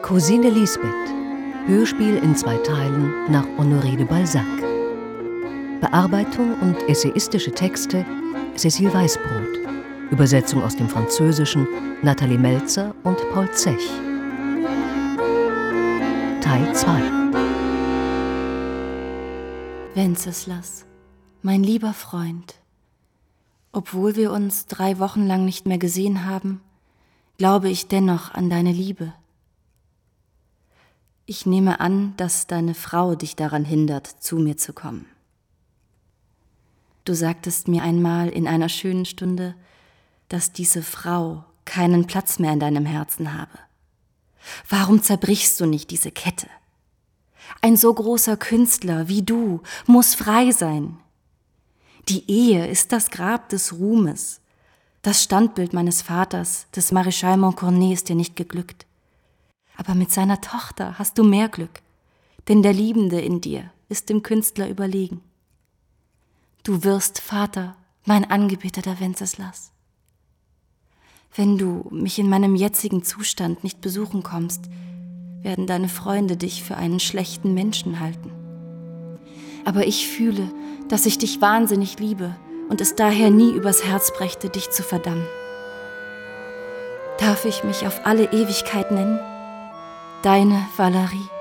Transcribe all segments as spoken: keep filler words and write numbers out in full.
Cousine Lisbeth. Hörspiel in zwei Teilen nach Honoré de Balzac. Bearbeitung und essayistische Texte Cécile Weißbrot. Übersetzung aus dem Französischen Nathalie Melzer und Paul Zech. Teil zwei. Wenceslas, mein lieber Freund, obwohl wir uns drei Wochen lang nicht mehr gesehen haben, glaube ich dennoch an deine Liebe. Ich nehme an, dass deine Frau dich daran hindert, zu mir zu kommen. Du sagtest mir einmal in einer schönen Stunde, dass diese Frau keinen Platz mehr in deinem Herzen habe. Warum zerbrichst du nicht diese Kette? Ein so großer Künstler wie du muss frei sein. Die Ehe ist das Grab des Ruhmes. Das Standbild meines Vaters, des Maréchal Montcornet, ist dir nicht geglückt. Aber mit seiner Tochter hast du mehr Glück, denn der Liebende in dir ist dem Künstler überlegen. Du wirst Vater, mein angebeteter Wenceslas. Wenn du mich in meinem jetzigen Zustand nicht besuchen kommst, werden deine Freunde dich für einen schlechten Menschen halten. Aber ich fühle, dass ich dich wahnsinnig liebe und es daher nie übers Herz brächte, dich zu verdammen. Darf ich mich auf alle Ewigkeit nennen? Deine Valerie.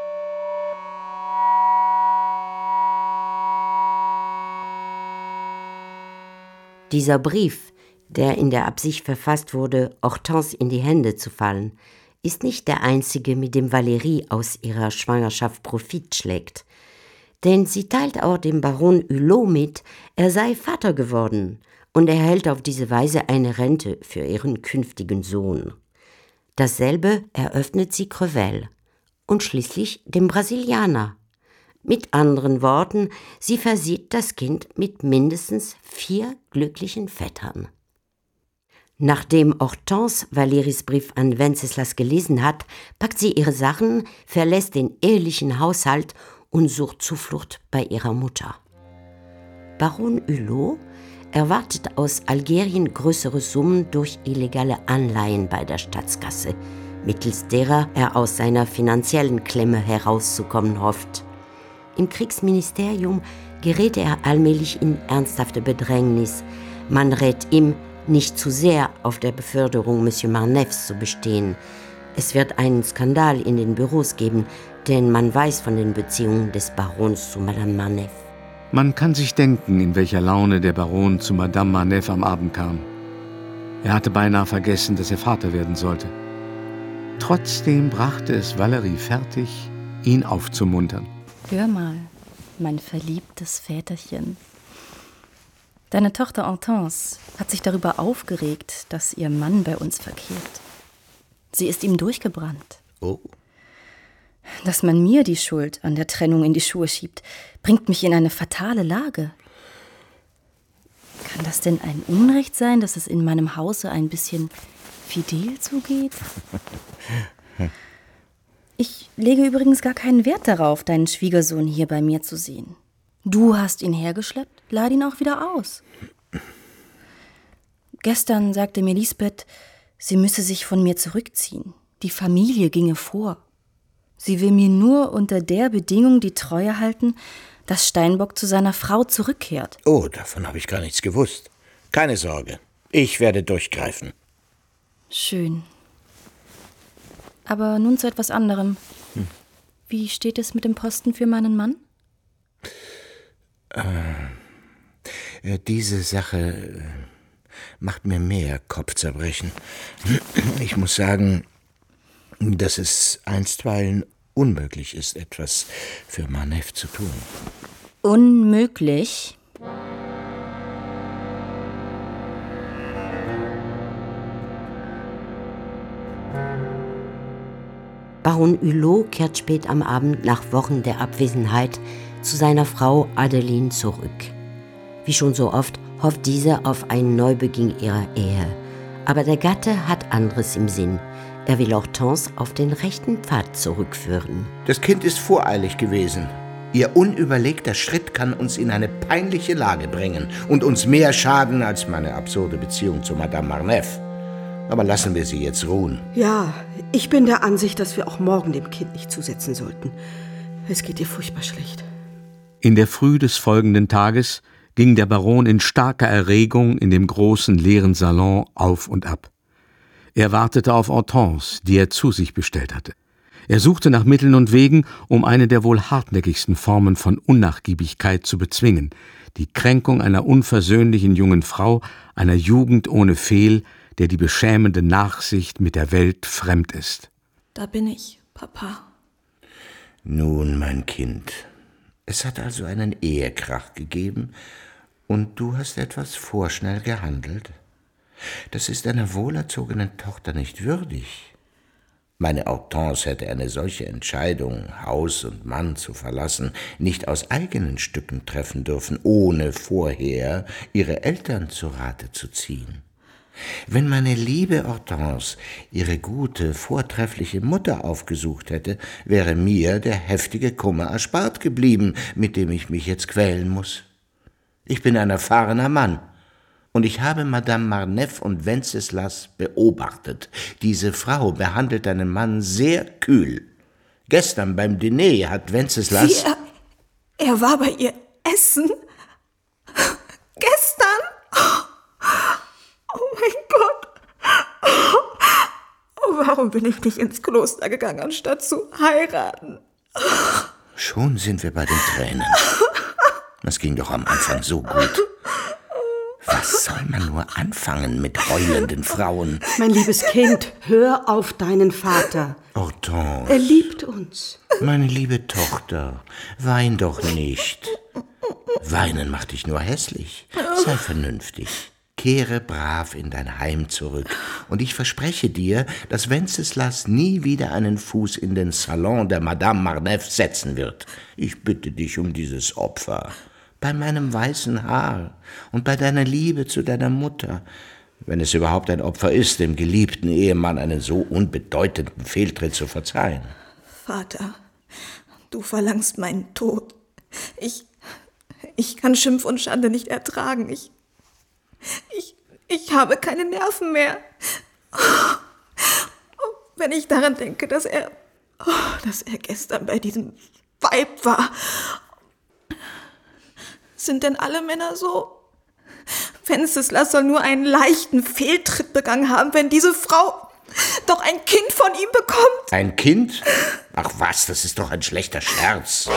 Dieser Brief, der in der Absicht verfasst wurde, Hortense in die Hände zu fallen, ist nicht der einzige, mit dem Valérie aus ihrer Schwangerschaft Profit schlägt. Denn sie teilt auch dem Baron Hulot mit, er sei Vater geworden und erhält auf diese Weise eine Rente für ihren künftigen Sohn. Dasselbe eröffnet sie Crevel und schließlich dem Brasilianer. Mit anderen Worten, sie versieht das Kind mit mindestens vier glücklichen Vettern. Nachdem Hortense Valéries Brief an Wenceslas gelesen hat, packt sie ihre Sachen, verlässt den ehelichen Haushalt und sucht Zuflucht bei ihrer Mutter. Baron Hulot erwartet aus Algerien größere Summen durch illegale Anleihen bei der Staatskasse, mittels derer er aus seiner finanziellen Klemme herauszukommen hofft. Im Kriegsministerium gerät er allmählich in ernsthafte Bedrängnis. Man rät ihm, nicht zu sehr auf der Beförderung Monsieur Marneffes zu bestehen. Es wird einen Skandal in den Büros geben, denn man weiß von den Beziehungen des Barons zu Madame Marneffe. Man kann sich denken, in welcher Laune der Baron zu Madame Marneffe am Abend kam. Er hatte beinahe vergessen, dass er Vater werden sollte. Trotzdem brachte es Valérie fertig, ihn aufzumuntern. Hör mal, mein verliebtes Väterchen. Deine Tochter Hortense hat sich darüber aufgeregt, dass ihr Mann bei uns verkehrt. Sie ist ihm durchgebrannt. Oh. Dass man mir die Schuld an der Trennung in die Schuhe schiebt, bringt mich in eine fatale Lage. Kann das denn ein Unrecht sein, dass es in meinem Hause ein bisschen fidel zugeht? Ich lege übrigens gar keinen Wert darauf, deinen Schwiegersohn hier bei mir zu sehen. Du hast ihn hergeschleppt, lad ihn auch wieder aus. Gestern sagte mir Lisbeth, sie müsse sich von mir zurückziehen. Die Familie ginge vor. Sie will mir nur unter der Bedingung die Treue halten, dass Steinbock zu seiner Frau zurückkehrt. Oh, davon habe ich gar nichts gewusst. Keine Sorge, ich werde durchgreifen. Schön. Aber nun zu etwas anderem. Hm. Wie steht es mit dem Posten für meinen Mann? Äh, diese Sache äh, macht mir mehr Kopfzerbrechen. Ich muss sagen, dass es einstweilen unmöglich ist, etwas für Marneffe zu tun. Unmöglich? Baron Hulot kehrt spät am Abend nach Wochen der Abwesenheit zu seiner Frau Adeline zurück. Wie schon so oft hofft diese auf einen Neubeginn ihrer Ehe. Aber der Gatte hat anderes im Sinn. Er will Hortense auf den rechten Pfad zurückführen. Das Kind ist voreilig gewesen. Ihr unüberlegter Schritt kann uns in eine peinliche Lage bringen und uns mehr schaden als meine absurde Beziehung zu Madame Marneffe. Aber lassen wir sie jetzt ruhen. Ja, ich bin der Ansicht, dass wir auch morgen dem Kind nicht zusetzen sollten. Es geht ihr furchtbar schlecht. In der Früh des folgenden Tages ging der Baron in starker Erregung in dem großen leeren Salon auf und ab. Er wartete auf Hortense, die er zu sich bestellt hatte. Er suchte nach Mitteln und Wegen, um eine der wohl hartnäckigsten Formen von Unnachgiebigkeit zu bezwingen, die Kränkung einer unversöhnlichen jungen Frau, einer Jugend ohne Fehl, der die beschämende Nachsicht mit der Welt fremd ist. Da bin ich, Papa. Nun, mein Kind, es hat also einen Ehekrach gegeben und du hast etwas vorschnell gehandelt. Das ist einer wohlerzogenen Tochter nicht würdig. Meine Hortense hätte eine solche Entscheidung, Haus und Mann zu verlassen, nicht aus eigenen Stücken treffen dürfen, ohne vorher ihre Eltern zu Rate zu ziehen. Wenn meine liebe Hortense ihre gute, vortreffliche Mutter aufgesucht hätte, wäre mir der heftige Kummer erspart geblieben, mit dem ich mich jetzt quälen muss. Ich bin ein erfahrener Mann. Und ich habe Madame Marneffe und Wenceslas beobachtet. Diese Frau behandelt einen Mann sehr kühl. Gestern beim Diner hat Wenceslas... Wie, er, er war bei ihr essen? Gestern? Oh mein Gott. Oh, warum bin ich nicht ins Kloster gegangen, anstatt zu heiraten? Schon sind wir bei den Tränen. Das ging doch am Anfang so gut. Was soll man nur anfangen mit heulenden Frauen? Mein liebes Kind, hör auf deinen Vater. Hortense. Er liebt uns. Meine liebe Tochter, wein doch nicht. Weinen macht dich nur hässlich. Sei vernünftig. Kehre brav in dein Heim zurück. Und ich verspreche dir, dass Wenceslas nie wieder einen Fuß in den Salon der Madame Marneffe setzen wird. Ich bitte dich um dieses Opfer. Bei meinem weißen Haar und bei deiner Liebe zu deiner Mutter, wenn es überhaupt ein Opfer ist, dem geliebten Ehemann einen so unbedeutenden Fehltritt zu verzeihen. Vater, du verlangst meinen Tod. Ich, ich kann Schimpf und Schande nicht ertragen. Ich, ich, ich habe keine Nerven mehr. Wenn ich daran denke, dass er, dass er gestern bei diesem Weib war. Sind denn alle Männer so? Wenceslas soll nur einen leichten Fehltritt begangen haben, wenn diese Frau doch ein Kind von ihm bekommt. Ein Kind? Ach was, das ist doch ein schlechter Scherz.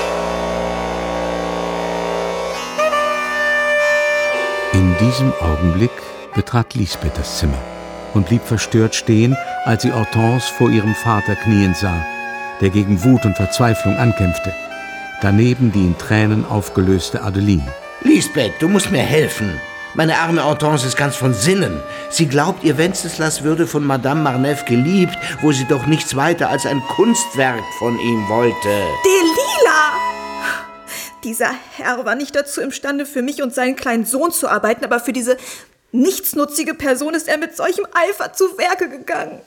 In diesem Augenblick betrat Lisbeth das Zimmer und blieb verstört stehen, als sie Hortense vor ihrem Vater knien sah, der gegen Wut und Verzweiflung ankämpfte. Daneben die in Tränen aufgelöste Adeline. Lisbeth, du musst mir helfen. Meine arme Hortense ist ganz von Sinnen. Sie glaubt, ihr Wenceslas würde von Madame Marneffe geliebt, wo sie doch nichts weiter als ein Kunstwerk von ihm wollte. Delila! Dieser Herr war nicht dazu imstande, für mich und seinen kleinen Sohn zu arbeiten, aber für diese nichtsnutzige Person ist er mit solchem Eifer zu Werke gegangen.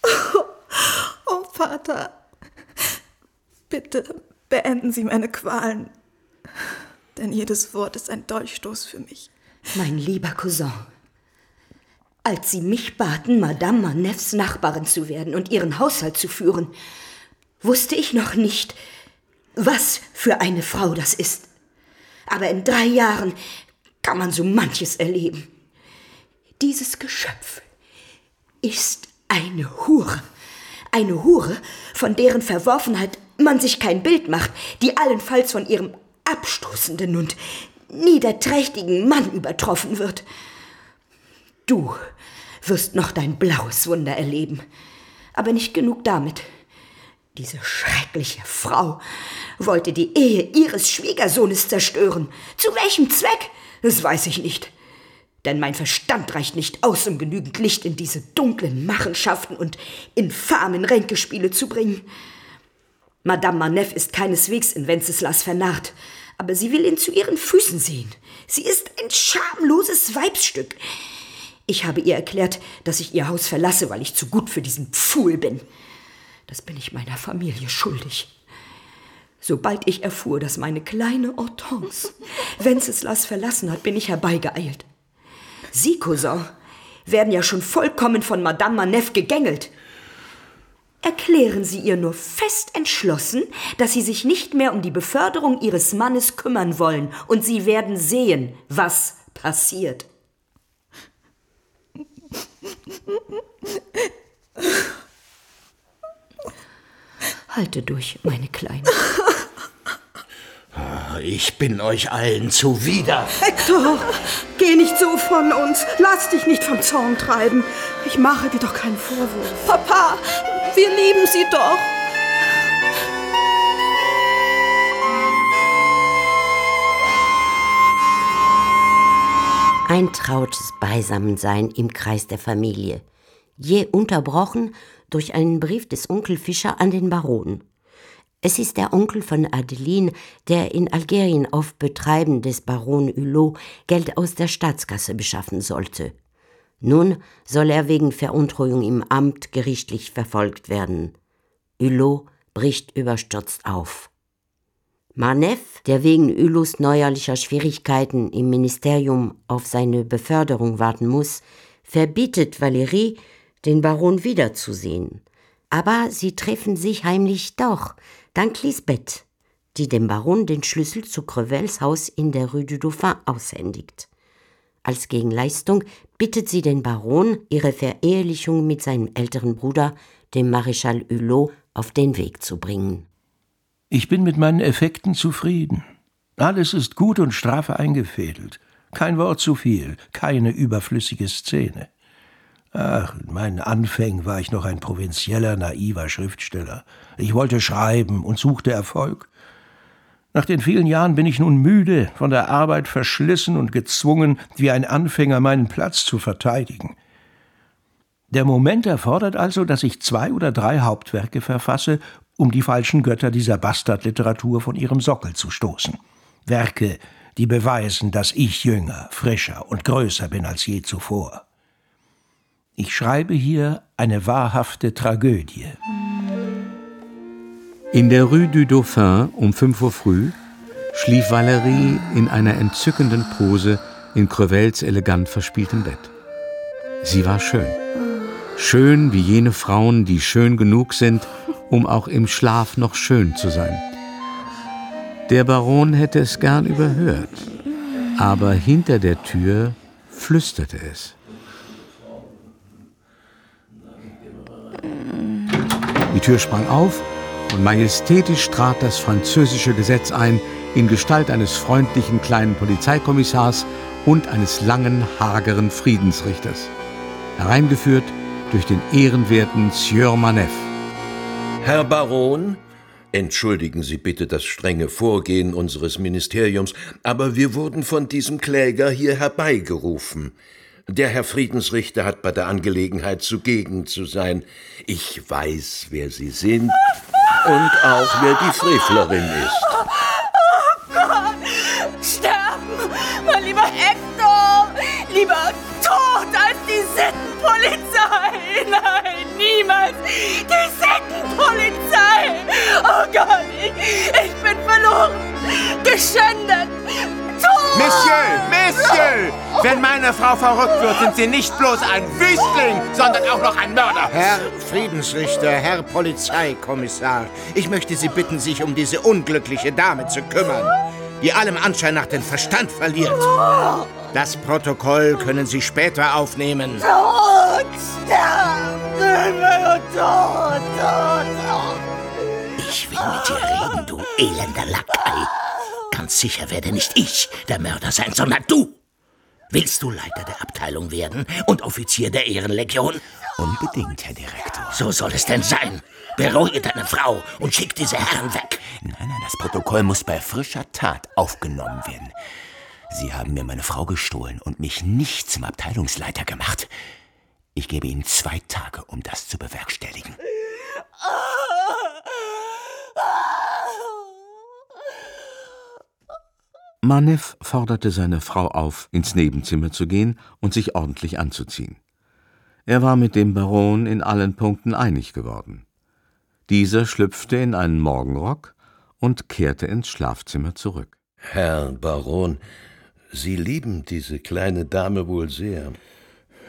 Oh, Vater, bitte beenden Sie meine Qualen, denn jedes Wort ist ein Dolchstoß für mich. Mein lieber Cousin, als Sie mich baten, Madame Marneffes Nachbarin zu werden und ihren Haushalt zu führen, wusste ich noch nicht, was für eine Frau das ist. Aber in drei Jahren kann man so manches erleben. Dieses Geschöpf ist eine Hure. Eine Hure, von deren Verworfenheit man sich kein Bild macht, die allenfalls von ihrem abstoßenden und niederträchtigen Mann übertroffen wird. Du wirst noch dein blaues Wunder erleben. Aber nicht genug damit. Diese schreckliche Frau wollte die Ehe ihres Schwiegersohnes zerstören. Zu welchem Zweck? Das weiß ich nicht. Denn mein Verstand reicht nicht aus, um genügend Licht in diese dunklen Machenschaften und infamen Ränkespiele zu bringen. Madame Marneffe ist keineswegs in Wenceslas vernarrt, aber sie will ihn zu ihren Füßen sehen. Sie ist ein schamloses Weibsstück. Ich habe ihr erklärt, dass ich ihr Haus verlasse, weil ich zu gut für diesen Pfuhl bin. Das bin ich meiner Familie schuldig. Sobald ich erfuhr, dass meine kleine Hortense Wenceslas verlassen hat, bin ich herbeigeeilt. Sie, Cousin, werden ja schon vollkommen von Madame Manef gegängelt. Erklären Sie ihr nur fest entschlossen, dass Sie sich nicht mehr um die Beförderung Ihres Mannes kümmern wollen, und Sie werden sehen, was passiert. Halte durch, meine Kleine. Ich bin euch allen zuwider. Hector, geh nicht so von uns. Lass dich nicht vom Zorn treiben. Ich mache dir doch keinen Vorwurf. Papa, wir lieben Sie doch. Ein trautes Beisammensein im Kreis der Familie, je unterbrochen durch einen Brief des Onkel Fischer an den Baron. Es ist der Onkel von Adeline, der in Algerien auf Betreiben des Baron Hulot Geld aus der Staatskasse beschaffen sollte. Nun soll er wegen Veruntreuung im Amt gerichtlich verfolgt werden. Hulot bricht überstürzt auf. Manef, der wegen Hulots neuerlicher Schwierigkeiten im Ministerium auf seine Beförderung warten muss, verbietet Valérie, den Baron wiederzusehen. Aber sie treffen sich heimlich doch, dank Lisbeth, die dem Baron den Schlüssel zu Crevels Haus in der Rue du Dauphin aushändigt. Als Gegenleistung bittet sie den Baron, ihre Verehelichung mit seinem älteren Bruder, dem Maréchal Hulot, auf den Weg zu bringen. Ich bin mit meinen Effekten zufrieden. Alles ist gut und straff eingefädelt. Kein Wort zu viel, keine überflüssige Szene. Ach, in meinen Anfängen war ich noch ein provinzieller, naiver Schriftsteller. Ich wollte schreiben und suchte Erfolg. Nach den vielen Jahren bin ich nun müde, von der Arbeit verschlissen und gezwungen, wie ein Anfänger meinen Platz zu verteidigen. Der Moment erfordert also, dass ich zwei oder drei Hauptwerke verfasse, um die falschen Götter dieser Bastardliteratur von ihrem Sockel zu stoßen. Werke, die beweisen, dass ich jünger, frischer und größer bin als je zuvor. Ich schreibe hier eine wahrhafte Tragödie. In der Rue du Dauphin um fünf Uhr früh schlief Valérie in einer entzückenden Pose in Crevels elegant verspieltem Bett. Sie war schön. Schön wie jene Frauen, die schön genug sind, um auch im Schlaf noch schön zu sein. Der Baron hätte es gern überhört, aber hinter der Tür flüsterte es. Die Tür sprang auf und majestätisch trat das französische Gesetz ein, in Gestalt eines freundlichen kleinen Polizeikommissars und eines langen, hageren Friedensrichters. Hereingeführt durch den ehrenwerten Sieur Manef. Herr Baron, entschuldigen Sie bitte das strenge Vorgehen unseres Ministeriums, aber wir wurden von diesem Kläger hier herbeigerufen. Der Herr Friedensrichter hat bei der Angelegenheit zugegen zu sein. Ich weiß, wer Sie sind und auch, wer die Frevlerin ist. Oh Gott! Sterben! Mein lieber Hector! Lieber tot als die Sittenpolizei! Nein, niemals! Die Sittenpolizei! Oh Gott, ich, ich bin verloren! Geschändet! Tot! Monsieur, Monsieur! Wenn meine Frau verrückt wird, sind Sie nicht bloß ein Wüstling, sondern auch noch ein Mörder! Herr Friedensrichter, Herr Polizeikommissar, ich möchte Sie bitten, sich um diese unglückliche Dame zu kümmern, die allem Anschein nach den Verstand verliert. Das Protokoll können Sie später aufnehmen. Tot! Sterben! Tot! Tot! Tot! Ich will mit dir reden, du elender Lakai. Ganz sicher werde nicht ich der Mörder sein, sondern du. Willst du Leiter der Abteilung werden und Offizier der Ehrenlegion? Unbedingt, Herr Direktor. So soll es denn sein. Beruhige deine Frau und schick diese Herren weg. Nein, nein, das Protokoll muss bei frischer Tat aufgenommen werden. Sie haben mir meine Frau gestohlen und mich nicht zum Abteilungsleiter gemacht. Ich gebe Ihnen zwei Tage, um das zu bewerkstelligen. Manef forderte seine Frau auf, ins Nebenzimmer zu gehen und sich ordentlich anzuziehen. Er war mit dem Baron in allen Punkten einig geworden. Dieser schlüpfte in einen Morgenrock und kehrte ins Schlafzimmer zurück. Herr Baron, Sie lieben diese kleine Dame wohl sehr.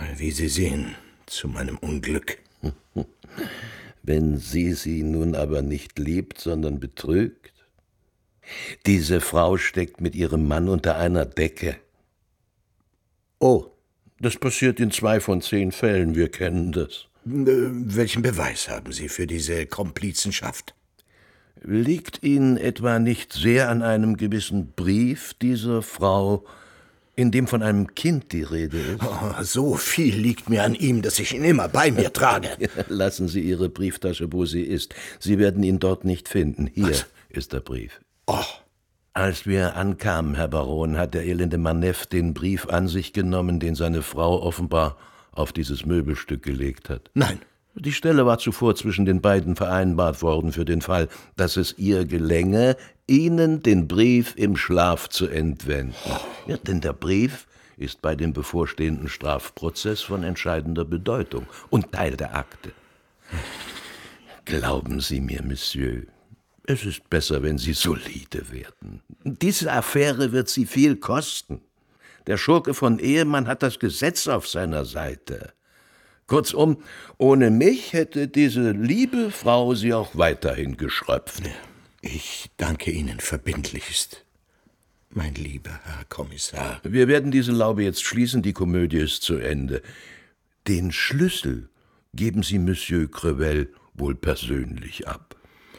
Wie Sie sehen, zu meinem Unglück. Wenn sie sie nun aber nicht liebt, sondern betrügt? Diese Frau steckt mit ihrem Mann unter einer Decke. Oh, das passiert in zwei von zehn Fällen, wir kennen das. Welchen Beweis haben Sie für diese Komplizenschaft? Liegt Ihnen etwa nicht sehr an einem gewissen Brief dieser Frau, in dem von einem Kind die Rede ist? Oh, so viel liegt mir an ihm, dass ich ihn immer bei mir trage. Lassen Sie Ihre Brieftasche, wo sie ist. Sie werden ihn dort nicht finden. Hier Was? ist der Brief. Oh. Als wir ankamen, Herr Baron, hat der elende Maneff den Brief an sich genommen, den seine Frau offenbar auf dieses Möbelstück gelegt hat. Nein. Die Stelle war zuvor zwischen den beiden vereinbart worden für den Fall, dass es ihr gelänge, ihnen den Brief im Schlaf zu entwenden. Ja, denn der Brief ist bei dem bevorstehenden Strafprozess von entscheidender Bedeutung und Teil der Akte. Glauben Sie mir, Monsieur, es ist besser, wenn Sie solide werden. Diese Affäre wird Sie viel kosten. Der Schurke von Ehemann hat das Gesetz auf seiner Seite. Kurzum, ohne mich hätte diese liebe Frau sie auch weiterhin geschröpft. Ich danke Ihnen verbindlichst, mein lieber Herr Kommissar. Wir werden diese Laube jetzt schließen, die Komödie ist zu Ende. Den Schlüssel geben Sie Monsieur Crevel wohl persönlich ab.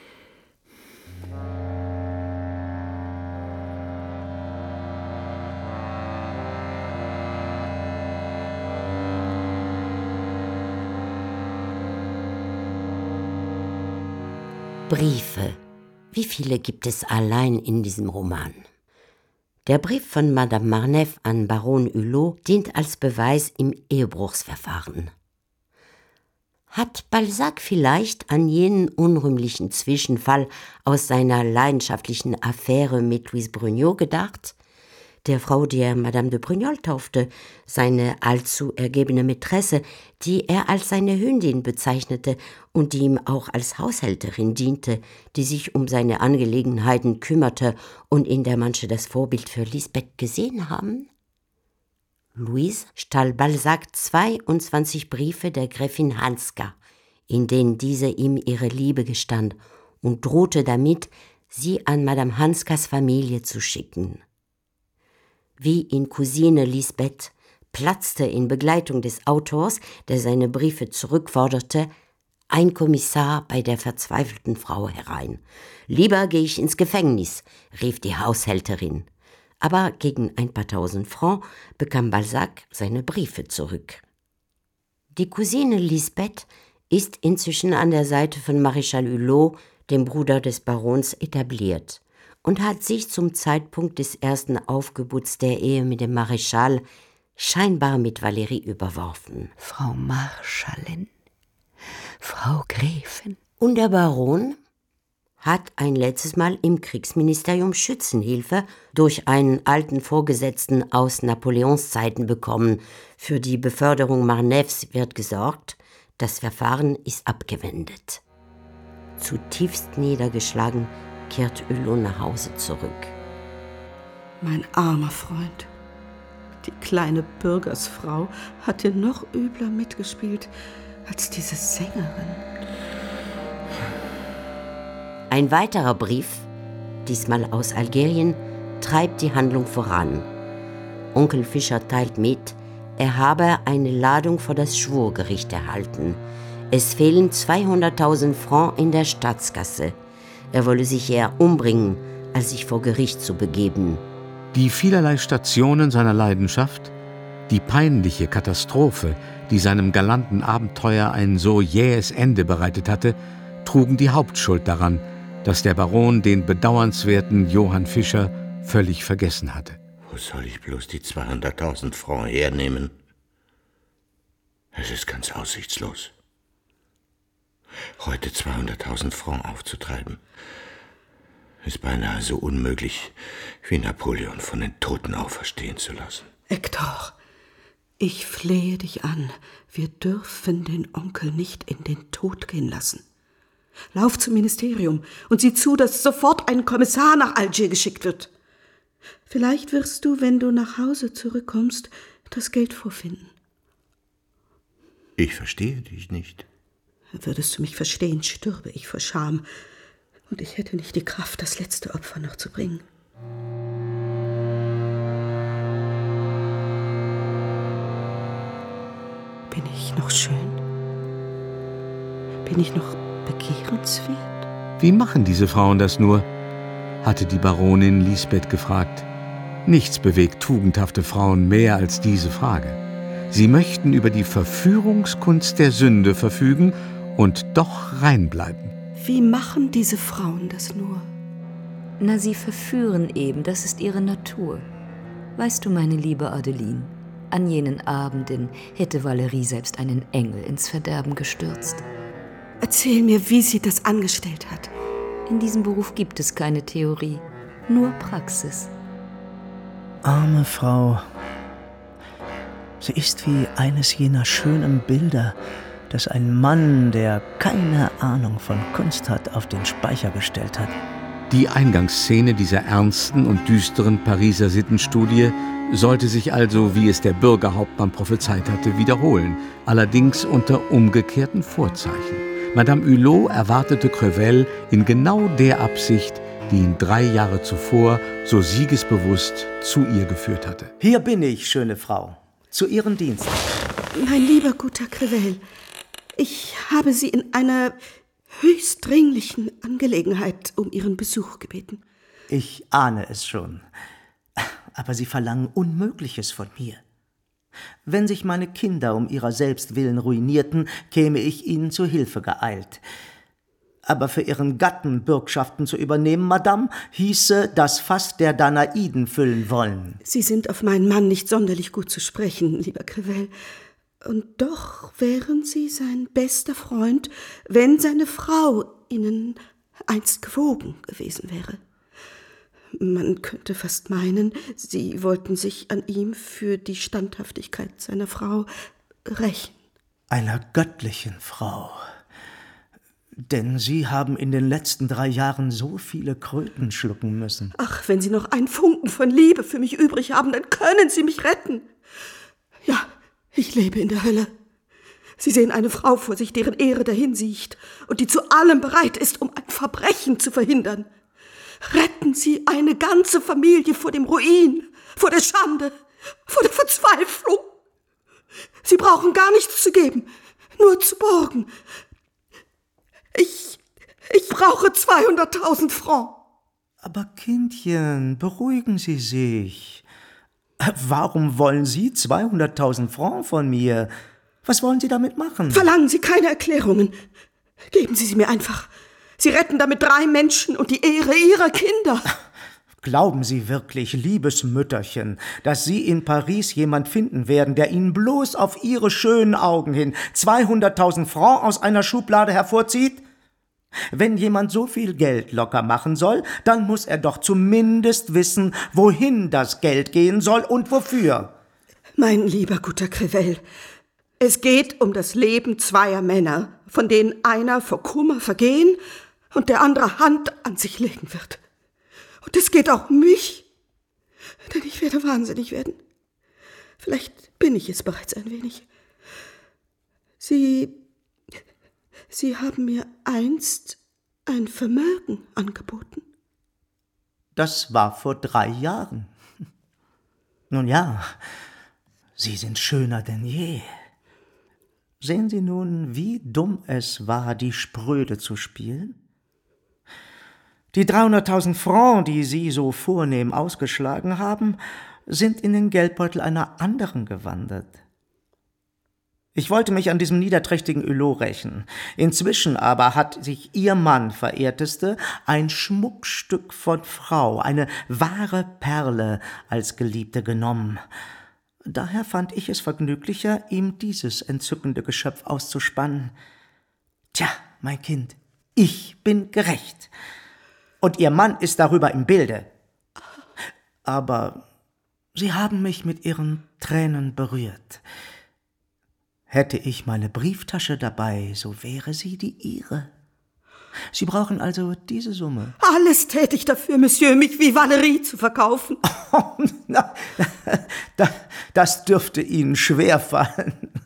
Briefe. Wie viele gibt es allein in diesem Roman? Der Brief von Madame Marneffe an Baron Hulot dient als Beweis im Ehebruchsverfahren. Hat Balzac vielleicht an jenen unrühmlichen Zwischenfall aus seiner leidenschaftlichen Affäre mit Louise Brugnot gedacht? Der Frau, die er Madame de Brugnol taufte, seine allzu ergebene Mätresse, die er als seine Hündin bezeichnete und die ihm auch als Haushälterin diente, die sich um seine Angelegenheiten kümmerte und in der manche das Vorbild für Lisbeth gesehen haben? Louise stahl Balzac zweiundzwanzig Briefe der Gräfin Hanska, in denen diese ihm ihre Liebe gestand und drohte damit, sie an Madame Hanskas Familie zu schicken. Wie in Cousine Lisbeth platzte in Begleitung des Autors, der seine Briefe zurückforderte, ein Kommissar bei der verzweifelten Frau herein. »Lieber gehe ich ins Gefängnis«, rief die Haushälterin. Aber gegen ein paar tausend Francs bekam Balzac seine Briefe zurück. Die Cousine Lisbeth ist inzwischen an der Seite von Maréchal Hulot, dem Bruder des Barons, etabliert und hat sich zum Zeitpunkt des ersten Aufgebuts der Ehe mit dem Maréchal scheinbar mit Valérie überworfen. Frau Marschallin, Frau Gräfin. Und der Baron hat ein letztes Mal im Kriegsministerium Schützenhilfe durch einen alten Vorgesetzten aus Napoleons Zeiten bekommen. Für die Beförderung Marneffes wird gesorgt. Das Verfahren ist abgewendet. Zutiefst niedergeschlagen kehrt Hulot nach Hause zurück. Mein armer Freund. Die kleine Bürgersfrau hat dir noch übler mitgespielt als diese Sängerin. Ein weiterer Brief, diesmal aus Algerien, treibt die Handlung voran. Onkel Fischer teilt mit, er habe eine Ladung vor das Schwurgericht erhalten. Es fehlen zweihunderttausend Francs in der Staatskasse. Er wolle sich eher umbringen, als sich vor Gericht zu begeben. Die vielerlei Stationen seiner Leidenschaft, die peinliche Katastrophe, die seinem galanten Abenteuer ein so jähes Ende bereitet hatte, trugen die Hauptschuld daran, dass der Baron den bedauernswerten Johann Fischer völlig vergessen hatte. Wo soll ich bloß die zweihunderttausend Francs hernehmen? Es ist ganz aussichtslos. Heute zweihunderttausend Francs aufzutreiben, ist beinahe so unmöglich, wie Napoleon von den Toten auferstehen zu lassen. Hector, ich flehe dich an, wir dürfen den Onkel nicht in den Tod gehen lassen. Lauf zum Ministerium und sieh zu, dass sofort ein Kommissar nach Algier geschickt wird. Vielleicht wirst du, wenn du nach Hause zurückkommst, das Geld vorfinden. Ich verstehe dich nicht. Würdest du mich verstehen, stürbe ich vor Scham. Und ich hätte nicht die Kraft, das letzte Opfer noch zu bringen. Bin ich noch schön? Bin ich noch begehrenswert? Wie machen diese Frauen das nur? Hatte die Baronin Lisbeth gefragt. Nichts bewegt tugendhafte Frauen mehr als diese Frage. Sie möchten über die Verführungskunst der Sünde verfügen und doch rein bleiben. Wie machen diese Frauen das nur? Na, sie verführen eben, das ist ihre Natur. Weißt du, meine liebe Adeline, an jenen Abenden hätte Valerie selbst einen Engel ins Verderben gestürzt. Erzähl mir, wie sie das angestellt hat. In diesem Beruf gibt es keine Theorie, nur Praxis. Arme Frau. Sie ist wie eines jener schönen Bilder, das ein Mann, der keine Ahnung von Kunst hat, auf den Speicher gestellt hat. Die Eingangsszene dieser ernsten und düsteren Pariser Sittenstudie sollte sich also, wie es der Bürgerhauptmann prophezeit hatte, wiederholen, allerdings unter umgekehrten Vorzeichen. Madame Hulot erwartete Crevel in genau der Absicht, die ihn drei Jahre zuvor so siegesbewusst zu ihr geführt hatte. Hier bin ich, schöne Frau, zu Ihren Diensten. Mein lieber guter Crevel, ich habe Sie in einer höchst dringlichen Angelegenheit um Ihren Besuch gebeten. Ich ahne es schon. Aber Sie verlangen Unmögliches von mir. Wenn sich meine Kinder um ihrer selbst willen ruinierten, käme ich ihnen zu Hilfe geeilt. Aber für Ihren Gatten Bürgschaften zu übernehmen, Madame, hieße das Fass der Danaiden füllen wollen. Sie sind auf meinen Mann nicht sonderlich gut zu sprechen, lieber Crevel. Und doch wären Sie sein bester Freund, wenn seine Frau Ihnen einst gewogen gewesen wäre. Man könnte fast meinen, Sie wollten sich an ihm für die Standhaftigkeit seiner Frau rächen. Einer göttlichen Frau. Denn Sie haben in den letzten drei Jahren so viele Kröten schlucken müssen. Ach, wenn Sie noch einen Funken von Liebe für mich übrig haben, dann können Sie mich retten. Ja, ich lebe in der Hölle. Sie sehen eine Frau vor sich, deren Ehre dahinsiecht und die zu allem bereit ist, um ein Verbrechen zu verhindern. Retten Sie eine ganze Familie vor dem Ruin, vor der Schande, vor der Verzweiflung. Sie brauchen gar nichts zu geben, nur zu borgen. Ich, ich brauche zweihunderttausend Francs. Aber Kindchen, beruhigen Sie sich. Warum wollen Sie zweihunderttausend Francs von mir? Was wollen Sie damit machen? Verlangen Sie keine Erklärungen. Geben Sie sie mir einfach. Sie retten damit drei Menschen und die Ehre Ihrer Kinder. Glauben Sie wirklich, liebes Mütterchen, dass Sie in Paris jemand finden werden, der Ihnen bloß auf Ihre schönen Augen hin zweihunderttausend Francs aus einer Schublade hervorzieht? Wenn jemand so viel Geld locker machen soll, dann muss er doch zumindest wissen, wohin das Geld gehen soll und wofür. Mein lieber guter Crevel, es geht um das Leben zweier Männer, von denen einer vor Kummer vergehen und der andere Hand an sich legen wird. Und es geht auch um mich, denn ich werde wahnsinnig werden. Vielleicht bin ich es bereits ein wenig. Sie, Sie haben mir einst ein Vermögen angeboten. Das war vor drei Jahren. Nun ja, Sie sind schöner denn je. Sehen Sie nun, wie dumm es war, die Spröde zu spielen? Die dreihunderttausend Francs, die Sie so vornehm ausgeschlagen haben, sind in den Geldbeutel einer anderen gewandert. Ich wollte mich an diesem niederträchtigen Hulot rächen. Inzwischen aber hat sich Ihr Mann, verehrteste, ein Schmuckstück von Frau, eine wahre Perle, als Geliebte genommen. Daher fand ich es vergnüglicher, ihm dieses entzückende Geschöpf auszuspannen. Tja, mein Kind, ich bin gerecht. Und Ihr Mann ist darüber im Bilde. Aber Sie haben mich mit Ihren Tränen berührt. Hätte ich meine Brieftasche dabei, so wäre sie die Ihre. Sie brauchen also diese Summe. Alles täte ich dafür, Monsieur, mich wie Valerie zu verkaufen. Oh, na, das dürfte Ihnen schwerfallen.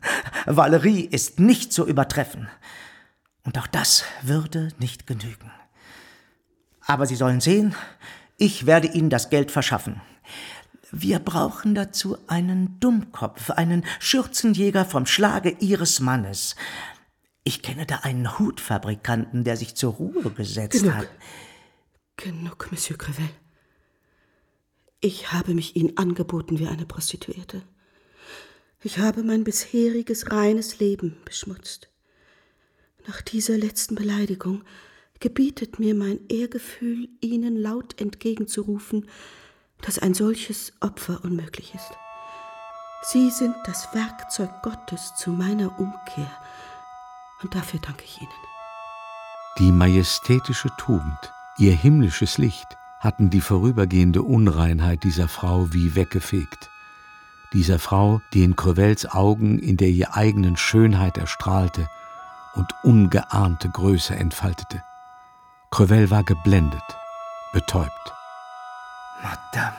Valerie ist nicht zu übertreffen. Und auch das würde nicht genügen. Aber Sie sollen sehen, ich werde Ihnen das Geld verschaffen. Wir brauchen dazu einen Dummkopf, einen Schürzenjäger vom Schlage Ihres Mannes. Ich kenne da einen Hutfabrikanten, der sich zur Ruhe gesetzt Genug. hat. Genug, Monsieur Crevel. Ich habe mich Ihnen angeboten wie eine Prostituierte. Ich habe mein bisheriges reines Leben beschmutzt. Nach dieser letzten Beleidigung gebietet mir mein Ehrgefühl, Ihnen laut entgegenzurufen, dass ein solches Opfer unmöglich ist. Sie sind das Werkzeug Gottes zu meiner Umkehr, und dafür danke ich Ihnen. Die majestätische Tugend, ihr himmlisches Licht, hatten die vorübergehende Unreinheit dieser Frau wie weggefegt. Dieser Frau, die in Crevels Augen in der ihr eigenen Schönheit erstrahlte und ungeahnte Größe entfaltete. Crevel war geblendet, betäubt. Madame,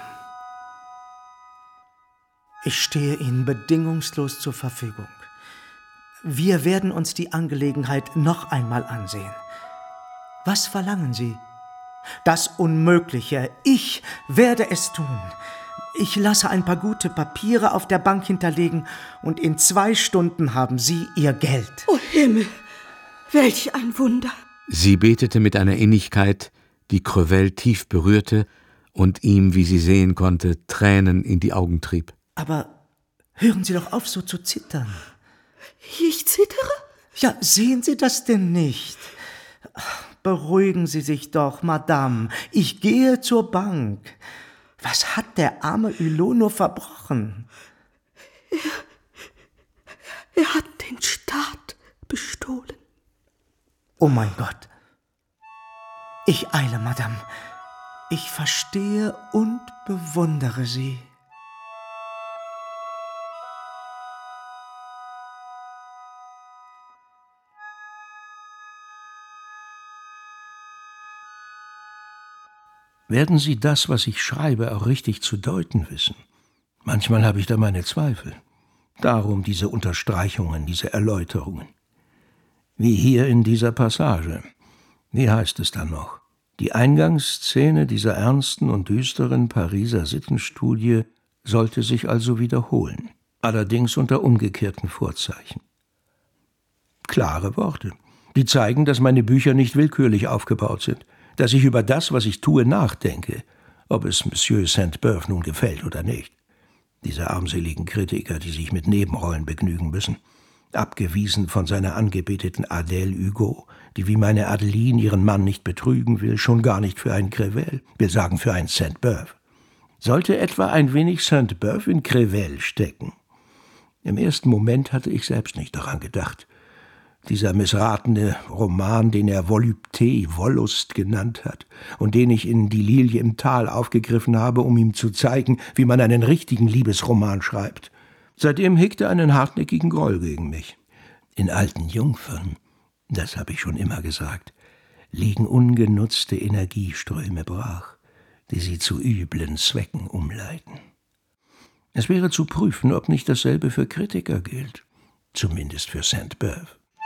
ich stehe Ihnen bedingungslos zur Verfügung. Wir werden uns die Angelegenheit noch einmal ansehen. Was verlangen Sie? Das Unmögliche. Ich werde es tun. Ich lasse ein paar gute Papiere auf der Bank hinterlegen und in zwei Stunden haben Sie Ihr Geld. Oh Himmel, welch ein Wunder! Sie betete mit einer Innigkeit, die Crevel tief berührte und ihm, wie sie sehen konnte, Tränen in die Augen trieb. Aber hören Sie doch auf, so zu zittern. Ich zittere? Ja, sehen Sie das denn nicht? Beruhigen Sie sich doch, Madame. Ich gehe zur Bank. Was hat der arme Hulot nur verbrochen? Er, er hat den Staat bestohlen. Oh mein Gott. Ich eile, Madame. Ich verstehe und bewundere Sie. Werden Sie das, was ich schreibe, auch richtig zu deuten wissen? Manchmal habe ich da meine Zweifel. Darum diese Unterstreichungen, diese Erläuterungen. Wie hier in dieser Passage. Wie heißt es dann noch? Die Eingangsszene dieser ernsten und düsteren Pariser Sittenstudie sollte sich also wiederholen, allerdings unter umgekehrten Vorzeichen. Klare Worte, die zeigen, dass meine Bücher nicht willkürlich aufgebaut sind, dass ich über das, was ich tue, nachdenke, ob es Monsieur Sainte-Beuve nun gefällt oder nicht. Diese armseligen Kritiker, die sich mit Nebenrollen begnügen müssen, abgewiesen von seiner angebeteten Adèle Hugo, die wie meine Adeline ihren Mann nicht betrügen will, schon gar nicht für einen Crevel, will sagen für einen Sainte-Beuve. Sollte etwa ein wenig Sainte-Beuve in Crevel stecken? Im ersten Moment hatte ich selbst nicht daran gedacht. Dieser missratene Roman, den er Volupté, Wollust genannt hat und den ich in Die Lilie im Tal aufgegriffen habe, um ihm zu zeigen, wie man einen richtigen Liebesroman schreibt. Seitdem hegt er einen hartnäckigen Groll gegen mich. In alten Jungfern, das habe ich schon immer gesagt, liegen ungenutzte Energieströme brach, die sie zu üblen Zwecken umleiten. Es wäre zu prüfen, ob nicht dasselbe für Kritiker gilt, zumindest für Sainte-Beuve.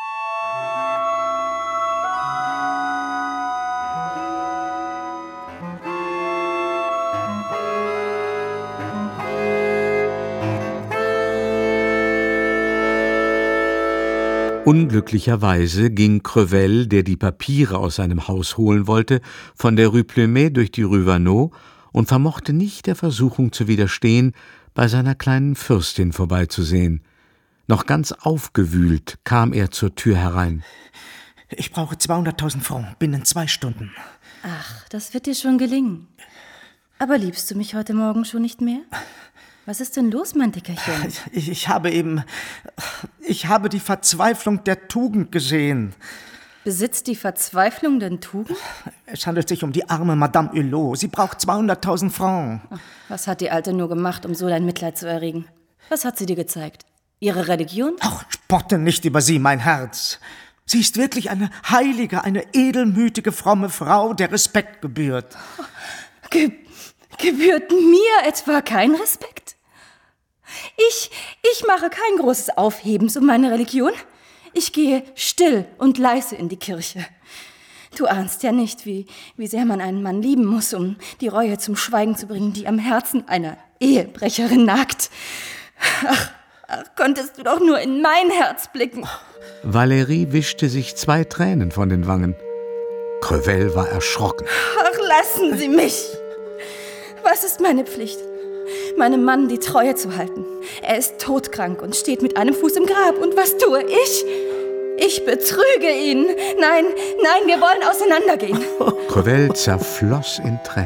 Unglücklicherweise ging Crevel, der die Papiere aus seinem Haus holen wollte, von der Rue Plumet durch die Rue Vaneau und vermochte nicht der Versuchung zu widerstehen, bei seiner kleinen Fürstin vorbeizusehen. Noch ganz aufgewühlt kam er zur Tür herein. Ich brauche zweihunderttausend Francs binnen zwei Stunden. Ach, das wird dir schon gelingen. Aber liebst du mich heute Morgen schon nicht mehr? Was ist denn los, mein Dickerchen? Ich, ich habe eben... Ich habe die Verzweiflung der Tugend gesehen. Besitzt die Verzweiflung denn Tugend? Es handelt sich um die arme Madame Hulot. Sie braucht zweihunderttausend Francs. Was hat die Alte nur gemacht, um so dein Mitleid zu erregen? Was hat sie dir gezeigt? Ihre Religion? Ach, spotte nicht über sie, mein Herz. Sie ist wirklich eine heilige, eine edelmütige, fromme Frau, der Respekt gebührt. Ge- gebührt mir etwa kein Respekt? Ich, Ich mache kein großes Aufhebens um meine Religion. Ich gehe still und leise in die Kirche. Du ahnst ja nicht, wie, wie sehr man einen Mann lieben muss, um die Reue zum Schweigen zu bringen, die am Herzen einer Ehebrecherin nagt. Ach, ach, konntest du doch nur in mein Herz blicken. Valerie wischte sich zwei Tränen von den Wangen. Crevel war erschrocken. Ach, lassen Sie mich! Was ist meine Pflicht? Meinem Mann die Treue zu halten. Er ist todkrank und steht mit einem Fuß im Grab. Und was tue ich? Ich betrüge ihn. Nein, nein, wir wollen auseinandergehen. Crevel zerfloss in Tränen.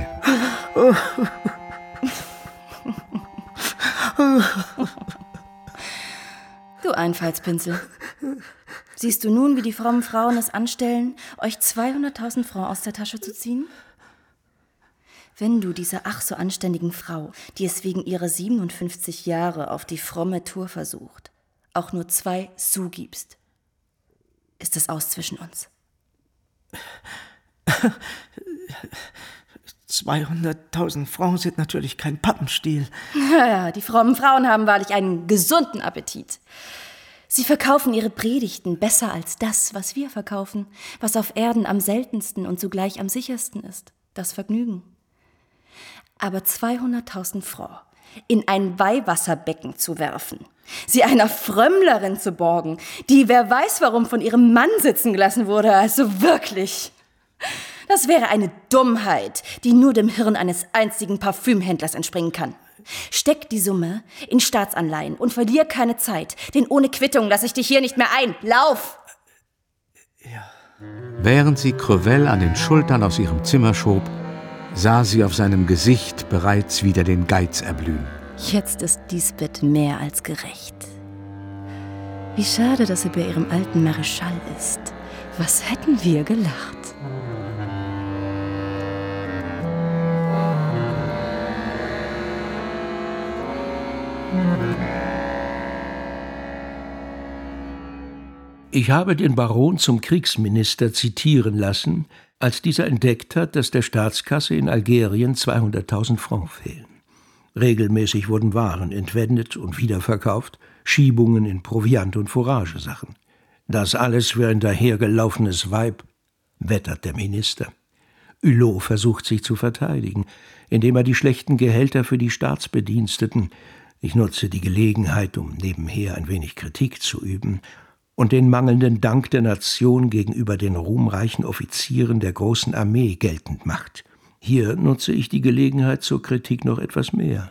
Du Einfallspinsel. Siehst du nun, wie die frommen Frauen es anstellen, euch zweihunderttausend Francs aus der Tasche zu ziehen? Wenn du dieser ach so anständigen Frau, die es wegen ihrer siebenundfünfzig Jahre auf die fromme Tour versucht, auch nur zwei Sous gibst, ist es aus zwischen uns. zweihunderttausend Francs sind natürlich kein Pappenstiel. Ja, die frommen Frauen haben wahrlich einen gesunden Appetit. Sie verkaufen ihre Predigten besser als das, was wir verkaufen, was auf Erden am seltensten und zugleich am sichersten ist, das Vergnügen. Aber zweihunderttausend Francs in ein Weihwasserbecken zu werfen, sie einer Frömmlerin zu borgen, die wer weiß warum von ihrem Mann sitzen gelassen wurde, also wirklich, das wäre eine Dummheit, die nur dem Hirn eines einzigen Parfümhändlers entspringen kann. Steck die Summe in Staatsanleihen und verlier keine Zeit, denn ohne Quittung lasse ich dich hier nicht mehr ein. Lauf! Ja. Während sie Crevel an den Schultern aus ihrem Zimmer schob, sah sie auf seinem Gesicht bereits wieder den Geiz erblühen. Jetzt ist Lisbeth mehr als gerecht. Wie schade, dass sie bei ihrem alten Marischal ist. Was hätten wir gelacht? Ich habe den Baron zum Kriegsminister zitieren lassen, als dieser entdeckt hat, dass der Staatskasse in Algerien zweihunderttausend Francs fehlen. Regelmäßig wurden Waren entwendet und wiederverkauft, Schiebungen in Proviant- und Fouragesachen. Das alles für ein dahergelaufenes Weib, wettert der Minister. Hulot versucht sich zu verteidigen, indem er die schlechten Gehälter für die Staatsbediensteten, ich nutze die Gelegenheit, um nebenher ein wenig Kritik zu üben, und den mangelnden Dank der Nation gegenüber den ruhmreichen Offizieren der großen Armee geltend macht. Hier nutze ich die Gelegenheit zur Kritik noch etwas mehr.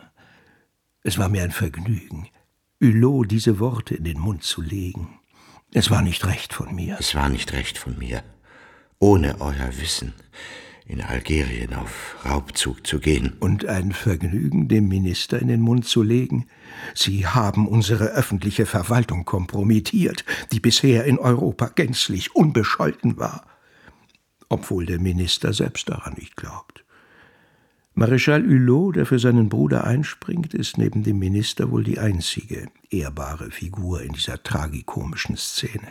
Es war mir ein Vergnügen, Hulot diese Worte in den Mund zu legen. Es war nicht recht von mir. Es war nicht recht von mir, ohne euer Wissen in Algerien auf Raubzug zu gehen. Und ein Vergnügen, dem Minister in den Mund zu legen. Sie haben unsere öffentliche Verwaltung kompromittiert, die bisher in Europa gänzlich unbescholten war. Obwohl der Minister selbst daran nicht glaubt. Marischal Hulot, der für seinen Bruder einspringt, ist neben dem Minister wohl die einzige ehrbare Figur in dieser tragikomischen Szene.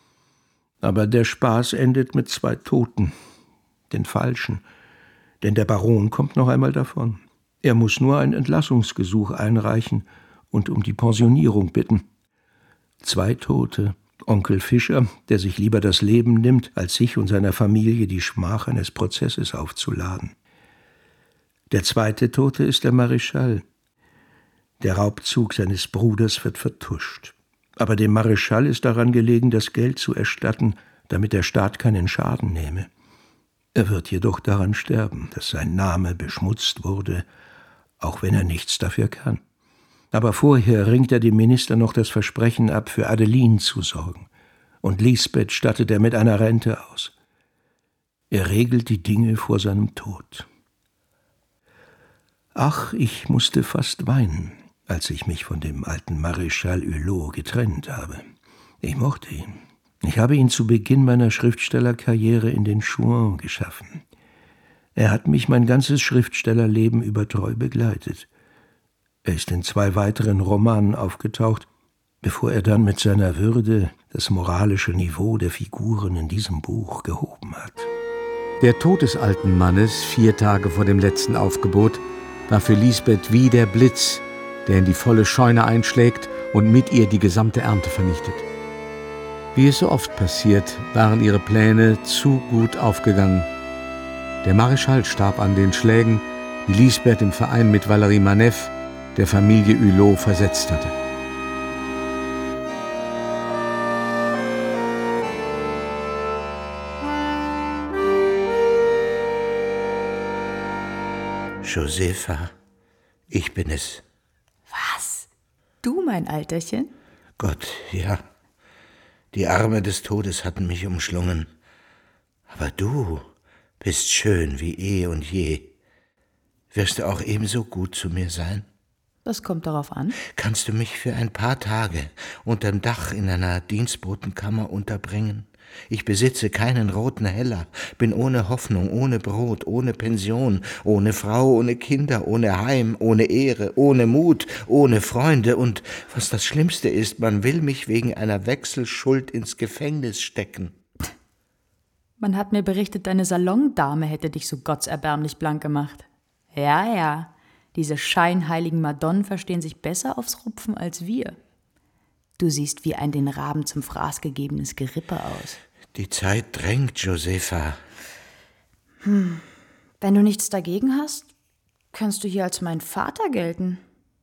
Aber der Spaß endet mit zwei Toten. Den Falschen, denn der Baron kommt noch einmal davon. Er muss nur ein Entlassungsgesuch einreichen und um die Pensionierung bitten. Zwei Tote, Onkel Fischer, der sich lieber das Leben nimmt, als sich und seiner Familie die Schmach eines Prozesses aufzuladen. Der zweite Tote ist der Marischal. Der Raubzug seines Bruders wird vertuscht. Aber dem Marischal ist daran gelegen, das Geld zu erstatten, damit der Staat keinen Schaden nehme. Er wird jedoch daran sterben, dass sein Name beschmutzt wurde, auch wenn er nichts dafür kann. Aber vorher ringt er dem Minister noch das Versprechen ab, für Adeline zu sorgen. Und Lisbeth stattet er mit einer Rente aus. Er regelt die Dinge vor seinem Tod. Ach, ich musste fast weinen, als ich mich von dem alten Marischal Hulot getrennt habe. Ich mochte ihn. Ich habe ihn zu Beginn meiner Schriftstellerkarriere in den Chouans geschaffen. Er hat mich mein ganzes Schriftstellerleben über treu begleitet. Er ist in zwei weiteren Romanen aufgetaucht, bevor er dann mit seiner Würde das moralische Niveau der Figuren in diesem Buch gehoben hat. Der Tod des alten Mannes, vier Tage vor dem letzten Aufgebot, war für Lisbeth wie der Blitz, der in die volle Scheune einschlägt und mit ihr die gesamte Ernte vernichtet. Wie es so oft passiert, waren ihre Pläne zu gut aufgegangen. Der Mareschall starb an den Schlägen, die Lisbeth im Verein mit Valérie Maneff der Familie Hulot versetzt hatte. Josepha, ich bin es. Was? Du, mein Alterchen? Gott, ja. Die Arme des Todes hatten mich umschlungen. Aber du bist schön wie eh und je. Wirst du auch ebenso gut zu mir sein? Das kommt darauf an. Kannst du mich für ein paar Tage unterm Dach in einer Dienstbotenkammer unterbringen? Ich besitze keinen roten Heller, bin ohne Hoffnung, ohne Brot, ohne Pension, ohne Frau, ohne Kinder, ohne Heim, ohne Ehre, ohne Mut, ohne Freunde und, was das Schlimmste ist, man will mich wegen einer Wechselschuld ins Gefängnis stecken. Man hat mir berichtet, deine Salondame hätte dich so gottserbärmlich blank gemacht. Ja, ja, diese scheinheiligen Madonnen verstehen sich besser aufs Rupfen als wir. Du siehst wie ein den Raben zum Fraß gegebenes Gerippe aus. Die Zeit drängt, Josepha. Hm. Wenn du nichts dagegen hast, kannst du hier als mein Vater gelten.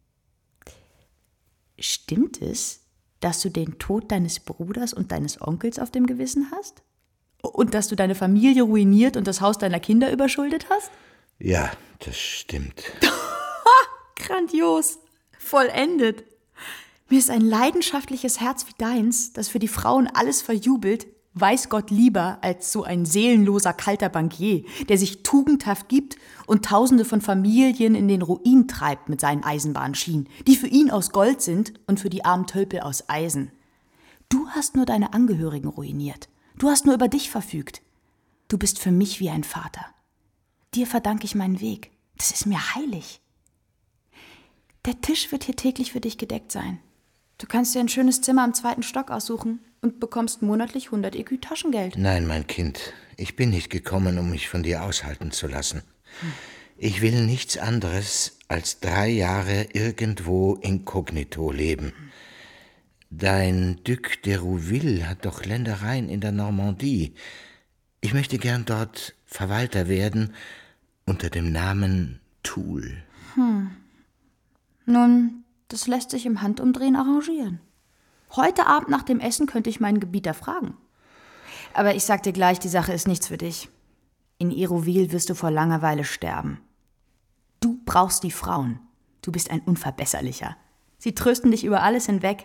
Stimmt es, dass du den Tod deines Bruders und deines Onkels auf dem Gewissen hast? Und dass du deine Familie ruiniert und das Haus deiner Kinder überschuldet hast? Ja, das stimmt. Grandios. Vollendet. Mir ist ein leidenschaftliches Herz wie deins, das für die Frauen alles verjubelt, weiß Gott lieber als so ein seelenloser, kalter Bankier, der sich tugendhaft gibt und Tausende von Familien in den Ruin treibt mit seinen Eisenbahnschienen, die für ihn aus Gold sind und für die armen Tölpel aus Eisen. Du hast nur deine Angehörigen ruiniert. Du hast nur über dich verfügt. Du bist für mich wie ein Vater. Dir verdanke ich meinen Weg. Das ist mir heilig. Der Tisch wird hier täglich für dich gedeckt sein. Du kannst dir ein schönes Zimmer im zweiten Stock aussuchen und bekommst monatlich hundert Ekü Taschengeld. Nein, mein Kind, ich bin nicht gekommen, um mich von dir aushalten zu lassen. Ich will nichts anderes als drei Jahre irgendwo inkognito leben. Dein Duc de Rouville hat doch Ländereien in der Normandie. Ich möchte gern dort Verwalter werden unter dem Namen Toul. Hm. Nun, das lässt sich im Handumdrehen arrangieren. Heute Abend nach dem Essen könnte ich meinen Gebieter fragen. Aber ich sag dir gleich, die Sache ist nichts für dich. In Hérouville wirst du vor Langeweile sterben. Du brauchst die Frauen. Du bist ein Unverbesserlicher. Sie trösten dich über alles hinweg.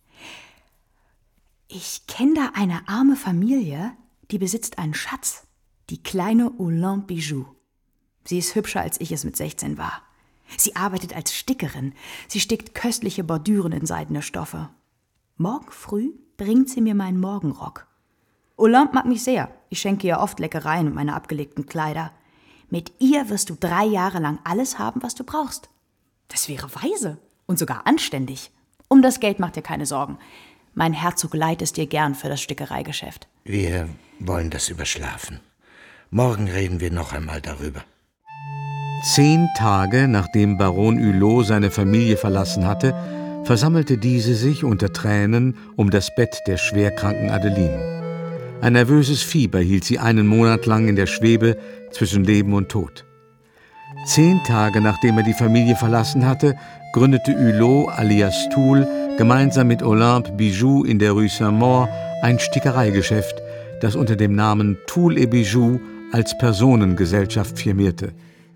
Ich kenne da eine arme Familie, die besitzt einen Schatz. Die kleine Hollande Bijou. Sie ist hübscher, als ich es mit sechzehn war. Sie arbeitet als Stickerin. Sie stickt köstliche Bordüren in seidene Stoffe. Morgen früh bringt sie mir meinen Morgenrock. Hollande mag mich sehr. Ich schenke ihr oft Leckereien und meine abgelegten Kleider. Mit ihr wirst du drei Jahre lang alles haben, was du brauchst. Das wäre weise und sogar anständig. Um das Geld mach dir keine Sorgen. Mein Herzog leiht es dir gern für das Stickereigeschäft. Wir wollen das überschlafen. Morgen reden wir noch einmal darüber. Zehn Tage nachdem Baron Hulot seine Familie verlassen hatte, versammelte diese sich unter Tränen um das Bett der schwerkranken Adeline. Ein nervöses Fieber hielt sie einen Monat lang in der Schwebe zwischen Leben und Tod. Zehn Tage nachdem er die Familie verlassen hatte, gründete Hulot alias Toul gemeinsam mit Hollande Bijou in der Rue Saint-Maur ein Stickereigeschäft, das unter dem Namen Toul et Bijou als Personengesellschaft firmierte.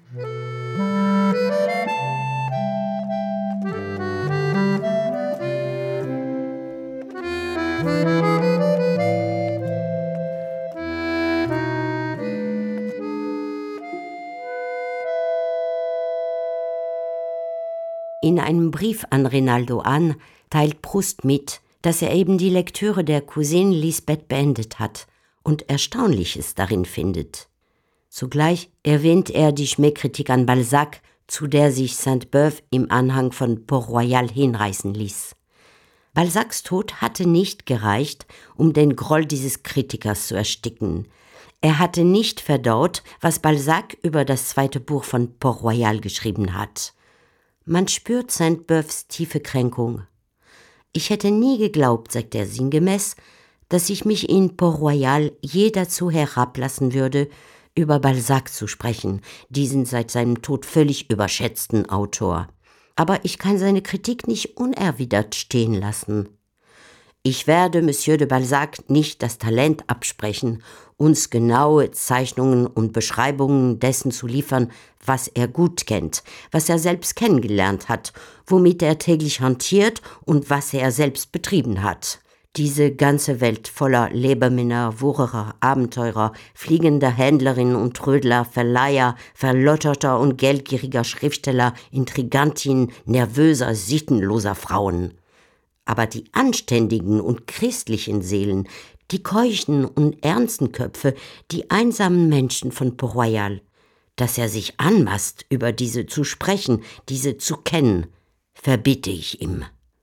In einem Brief an Rinaldo an teilt Proust mit, dass er eben die Lektüre der Cousine Lisbeth beendet hat und Erstaunliches darin findet. Zugleich erwähnt er die Schmähkritik an Balzac, zu der sich Sainte-Beuve im Anhang von Port-Royal hinreißen ließ. Balzacs Tod hatte nicht gereicht, um den Groll dieses Kritikers zu ersticken. Er hatte nicht verdaut, was Balzac über das zweite Buch von Port-Royal geschrieben hat. Man spürt Sainte-Beuves tiefe Kränkung. Ich hätte nie geglaubt, sagt er sinngemäß, dass ich mich in Port-Royal je dazu herablassen würde, über Balzac zu sprechen, diesen seit seinem Tod völlig überschätzten Autor. Aber ich kann seine Kritik nicht unerwidert stehen lassen. Ich werde Monsieur de Balzac nicht das Talent absprechen, uns genaue Zeichnungen und Beschreibungen dessen zu liefern, was er gut kennt, was er selbst kennengelernt hat, womit er täglich hantiert und was er selbst betrieben hat. Diese ganze Welt voller Lebermänner, Wucherer, Abenteurer, fliegender Händlerinnen und Trödler, Verleiher, verlotterter und geldgieriger Schriftsteller, Intrigantinnen, nervöser, sittenloser Frauen. Aber die anständigen und christlichen Seelen, die keuchen und ernsten Köpfe, die einsamen Menschen von Port-Royal, dass er sich anmaßt, über diese zu sprechen, diese zu kennen, verbitte ich ihm.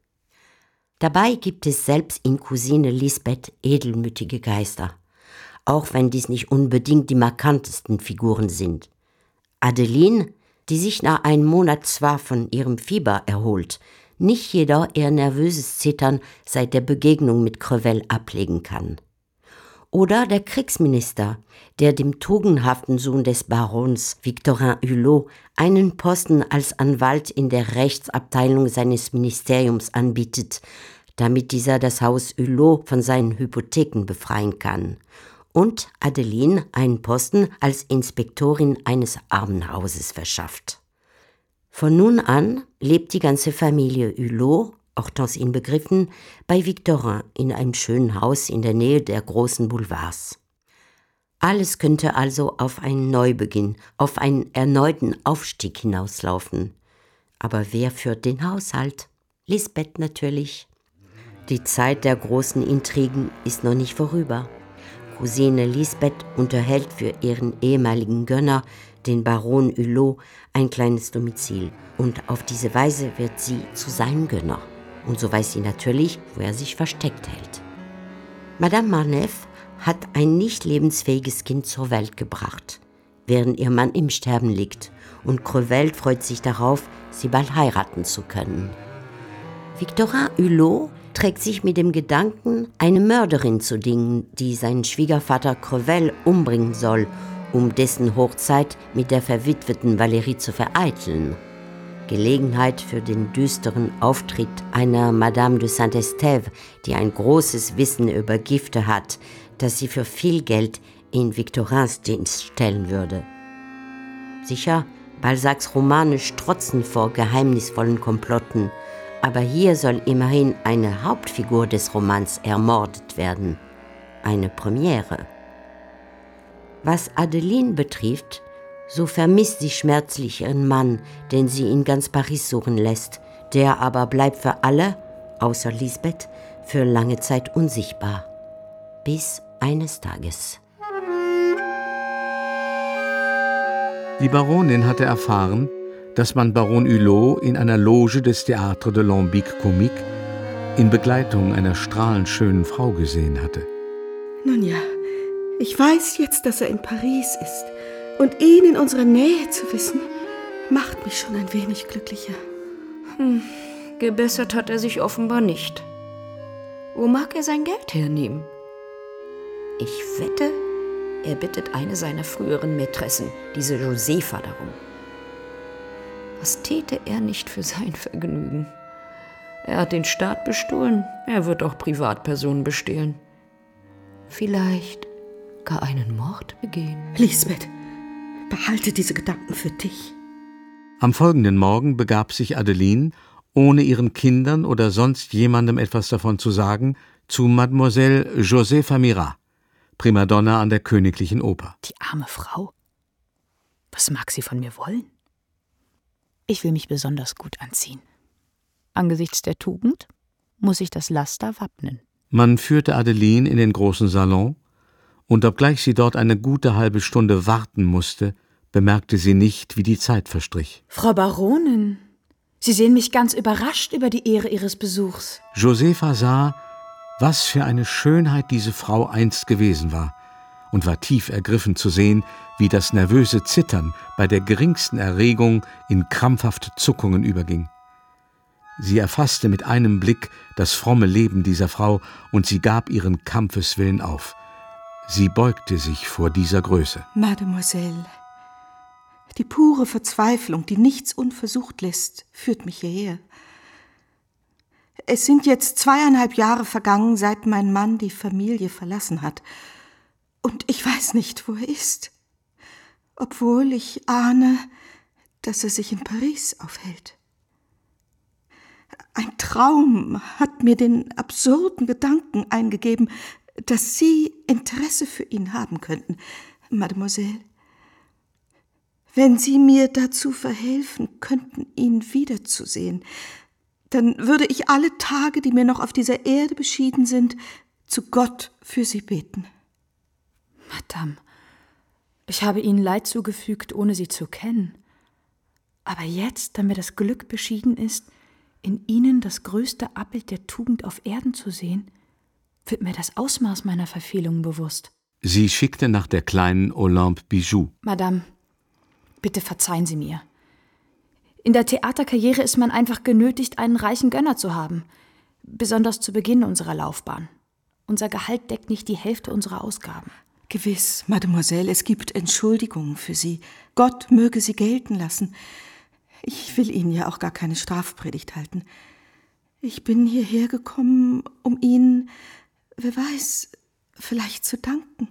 Dabei gibt es selbst in Cousine Lisbeth edelmütige Geister, auch wenn dies nicht unbedingt die markantesten Figuren sind. Adeline, die sich nach einem Monat zwar von ihrem Fieber erholt, nicht jeder ihr nervöses Zittern seit der Begegnung mit Crevel ablegen kann. Oder der Kriegsminister, der dem tugendhaften Sohn des Barons Victorin Hulot einen Posten als Anwalt in der Rechtsabteilung seines Ministeriums anbietet, damit dieser das Haus Hulot von seinen Hypotheken befreien kann. Und Adeline einen Posten als Inspektorin eines Armenhauses verschafft. Von nun an lebt die ganze Familie Hulot, Hortense inbegriffen, bei Victorin in einem schönen Haus in der Nähe der großen Boulevards. Alles könnte also auf einen Neubeginn, auf einen erneuten Aufstieg hinauslaufen. Aber wer führt den Haushalt? Lisbeth natürlich. Die Zeit der großen Intrigen ist noch nicht vorüber. Cousine Lisbeth unterhält für ihren ehemaligen Gönner, den Baron Hulot, ein kleines Domizil. Und auf diese Weise wird sie zu seinem Gönner. Und so weiß sie natürlich, wo er sich versteckt hält. Madame Marneffe hat ein nicht lebensfähiges Kind zur Welt gebracht, während ihr Mann im Sterben liegt. Und Crevel freut sich darauf, sie bald heiraten zu können. Victorin Hulot trägt sich mit dem Gedanken, eine Mörderin zu dingen, die seinen Schwiegervater Crevel umbringen soll, um dessen Hochzeit mit der verwitweten Valérie zu vereiteln. Gelegenheit für den düsteren Auftritt einer Madame de Saint-Estève, die ein großes Wissen über Gifte hat, das sie für viel Geld in Victorins Dienst stellen würde. Sicher, Balzacs Romane strotzen vor geheimnisvollen Komplotten, aber hier soll immerhin eine Hauptfigur des Romans ermordet werden. Eine Premiere. Was Adeline betrifft, so vermisst sie schmerzlich ihren Mann, den sie in ganz Paris suchen lässt. Der aber bleibt für alle, außer Lisbeth, für lange Zeit unsichtbar. Bis eines Tages. Die Baronin hatte erfahren, dass man Baron Hulot in einer Loge des Théâtre de l'Ambique Comique in Begleitung einer strahlend schönen Frau gesehen hatte. Nun ja, ich weiß jetzt, dass er in Paris ist. Und ihn in unserer Nähe zu wissen, macht mich schon ein wenig glücklicher. Hm, gebessert hat er sich offenbar nicht. Wo mag er sein Geld hernehmen? Ich wette, er bittet eine seiner früheren Mätressen, diese Josefa, darum. Was täte er nicht für sein Vergnügen? Er hat den Staat bestohlen, er wird auch Privatpersonen bestehlen. Vielleicht gar einen Mord begehen. Lisbeth, behalte diese Gedanken für dich. Am folgenden Morgen begab sich Adeline, ohne ihren Kindern oder sonst jemandem etwas davon zu sagen, zu Mademoiselle Josefa Mira, Primadonna an der Königlichen Oper. Die arme Frau. Was mag sie von mir wollen? Ich will mich besonders gut anziehen. Angesichts der Tugend muss ich das Laster wappnen. Man führte Adeline in den großen Salon, und obgleich sie dort eine gute halbe Stunde warten musste, bemerkte sie nicht, wie die Zeit verstrich. Frau Baronin, Sie sehen mich ganz überrascht über die Ehre Ihres Besuchs. Josefa sah, was für eine Schönheit diese Frau einst gewesen war, und war tief ergriffen zu sehen, wie das nervöse Zittern bei der geringsten Erregung in krampfhafte Zuckungen überging. Sie erfasste mit einem Blick das fromme Leben dieser Frau, und sie gab ihren Kampfeswillen auf. Sie beugte sich vor dieser Größe. Mademoiselle, die pure Verzweiflung, die nichts unversucht lässt, führt mich hierher. Es sind jetzt zweieinhalb Jahre vergangen, seit mein Mann die Familie verlassen hat. Und ich weiß nicht, wo er ist. Obwohl ich ahne, dass er sich in Paris aufhält. Ein Traum hat mir den absurden Gedanken eingegeben, dass Sie Interesse für ihn haben könnten, Mademoiselle. Wenn Sie mir dazu verhelfen könnten, ihn wiederzusehen, dann würde ich alle Tage, die mir noch auf dieser Erde beschieden sind, zu Gott für Sie beten. Madame, ich habe Ihnen Leid zugefügt, ohne Sie zu kennen. Aber jetzt, da mir das Glück beschieden ist, in Ihnen das größte Abbild der Tugend auf Erden zu sehen, wird mir das Ausmaß meiner Verfehlungen bewusst. Sie schickte nach der kleinen Olympe Bijou. Madame, bitte verzeihen Sie mir. In der Theaterkarriere ist man einfach genötigt, einen reichen Gönner zu haben. Besonders zu Beginn unserer Laufbahn. Unser Gehalt deckt nicht die Hälfte unserer Ausgaben. Gewiss, Mademoiselle, es gibt Entschuldigungen für Sie. Gott möge sie gelten lassen. Ich will Ihnen ja auch gar keine Strafpredigt halten. Ich bin hierher gekommen, um Ihnen, wer weiß, vielleicht zu danken.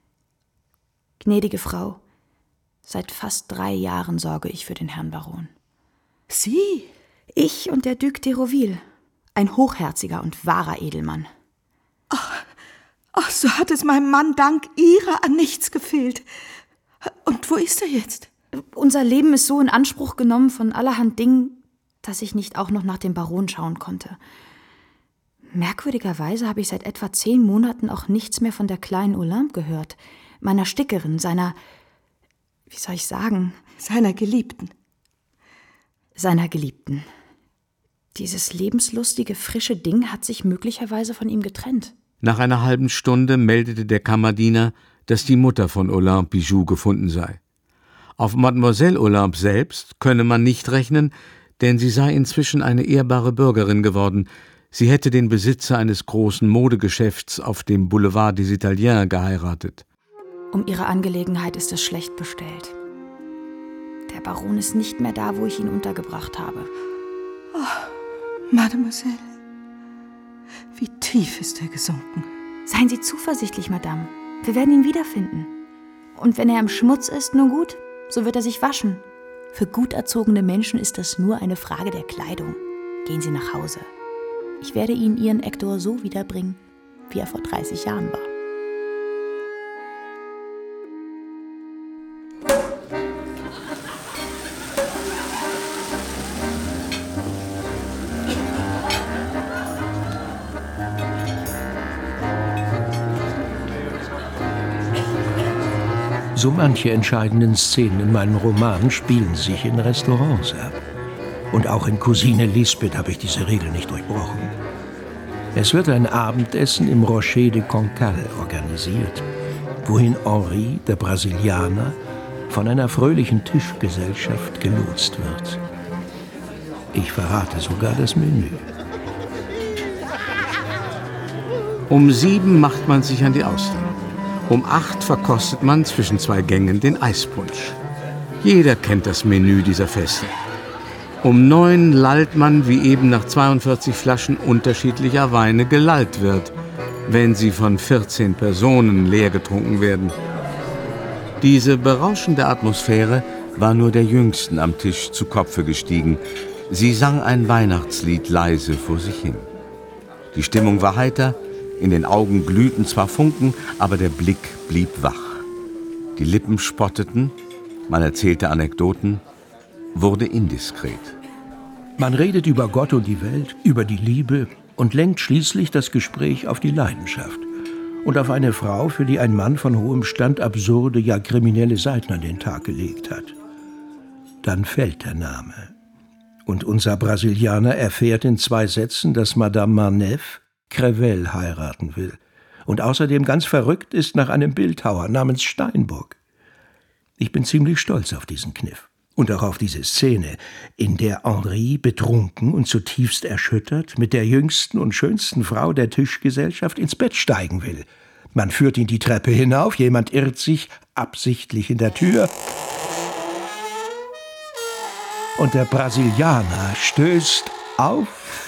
Gnädige Frau, seit fast drei Jahren sorge ich für den Herrn Baron. Sie? Ich und der Duc d'Hérouville, ein hochherziger und wahrer Edelmann. Ach, ach, so hat es meinem Mann dank Ihrer an nichts gefehlt. Und wo ist er jetzt? Unser Leben ist so in Anspruch genommen von allerhand Dingen, dass ich nicht auch noch nach dem Baron schauen konnte. Merkwürdigerweise habe ich seit etwa zehn Monaten auch nichts mehr von der kleinen Olympe gehört, meiner Stickerin, seiner, wie soll ich sagen? Seiner Geliebten. Seiner Geliebten. Dieses lebenslustige, frische Ding hat sich möglicherweise von ihm getrennt. Nach einer halben Stunde meldete der Kammerdiener, dass die Mutter von Olympe Bijou gefunden sei. Auf Mademoiselle Olympe selbst könne man nicht rechnen, denn sie sei inzwischen eine ehrbare Bürgerin geworden. Sie hätte den Besitzer eines großen Modegeschäfts auf dem Boulevard des Italiens geheiratet. Um ihre Angelegenheit ist es schlecht bestellt. Der Baron ist nicht mehr da, wo ich ihn untergebracht habe. Oh, Mademoiselle, wie tief ist er gesunken? Seien Sie zuversichtlich, Madame. Wir werden ihn wiederfinden. Und wenn er im Schmutz ist, nun gut, so wird er sich waschen. Für gut erzogene Menschen ist das nur eine Frage der Kleidung. Gehen Sie nach Hause. Ich werde Ihnen Ihren Hector so wiederbringen, wie er vor dreißig Jahren war. So manche entscheidenden Szenen in meinen Romanen spielen sich in Restaurants ab. Und auch in Cousine Lisbeth habe ich diese Regel nicht durchbrochen. Es wird ein Abendessen im Rocher de Cancale organisiert, wohin Henri, der Brasilianer, von einer fröhlichen Tischgesellschaft gelotst wird. Ich verrate sogar das Menü. Um sieben macht man sich an die Austern. Um acht verkostet man zwischen zwei Gängen den Eispunsch. Jeder kennt das Menü dieser Feste. Um neun lallt man, wie eben nach zweiundvierzig Flaschen unterschiedlicher Weine gelallt wird, wenn sie von vierzehn Personen leer getrunken werden. Diese berauschende Atmosphäre war nur der Jüngsten am Tisch zu Kopfe gestiegen. Sie sang ein Weihnachtslied leise vor sich hin. Die Stimmung war heiter, in den Augen glühten zwar Funken, aber der Blick blieb wach. Die Lippen spotteten, man erzählte Anekdoten, wurde indiskret. Man redet über Gott und die Welt, über die Liebe und lenkt schließlich das Gespräch auf die Leidenschaft und auf eine Frau, für die ein Mann von hohem Stand absurde, ja kriminelle Seiten an den Tag gelegt hat. Dann fällt der Name. Und unser Brasilianer erfährt in zwei Sätzen, dass Madame Marneffe Crevel heiraten will und außerdem ganz verrückt ist nach einem Bildhauer namens Steinbock. Ich bin ziemlich stolz auf diesen Kniff. Und auch auf diese Szene, in der Henri betrunken und zutiefst erschüttert mit der jüngsten und schönsten Frau der Tischgesellschaft ins Bett steigen will. Man führt ihn die Treppe hinauf, jemand irrt sich absichtlich in der Tür. Und der Brasilianer stößt auf.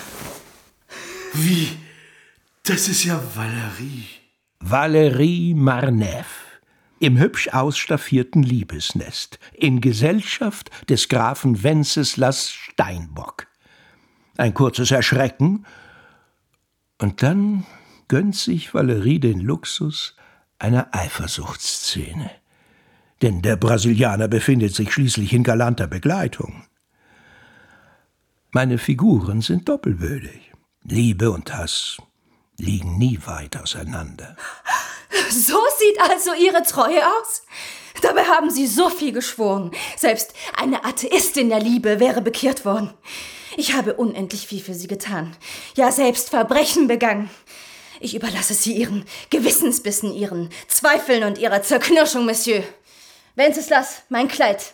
Wie? Das ist ja Valerie. Valerie Marneffe. Im hübsch ausstaffierten Liebesnest, in Gesellschaft des Grafen Wenceslas Steinbock. Ein kurzes Erschrecken, und dann gönnt sich Valerie den Luxus einer Eifersuchtsszene. Denn der Brasilianer befindet sich schließlich in galanter Begleitung. Meine Figuren sind doppelbödig. Liebe und Hass liegen nie weit auseinander. So sieht also Ihre Treue aus? Dabei haben Sie so viel geschworen. Selbst eine Atheistin der Liebe wäre bekehrt worden. Ich habe unendlich viel für Sie getan. Ja, selbst Verbrechen begangen. Ich überlasse Sie Ihren Gewissensbissen, Ihren Zweifeln und Ihrer Zerknirschung, Monsieur. Wenceslas, mein Kleid.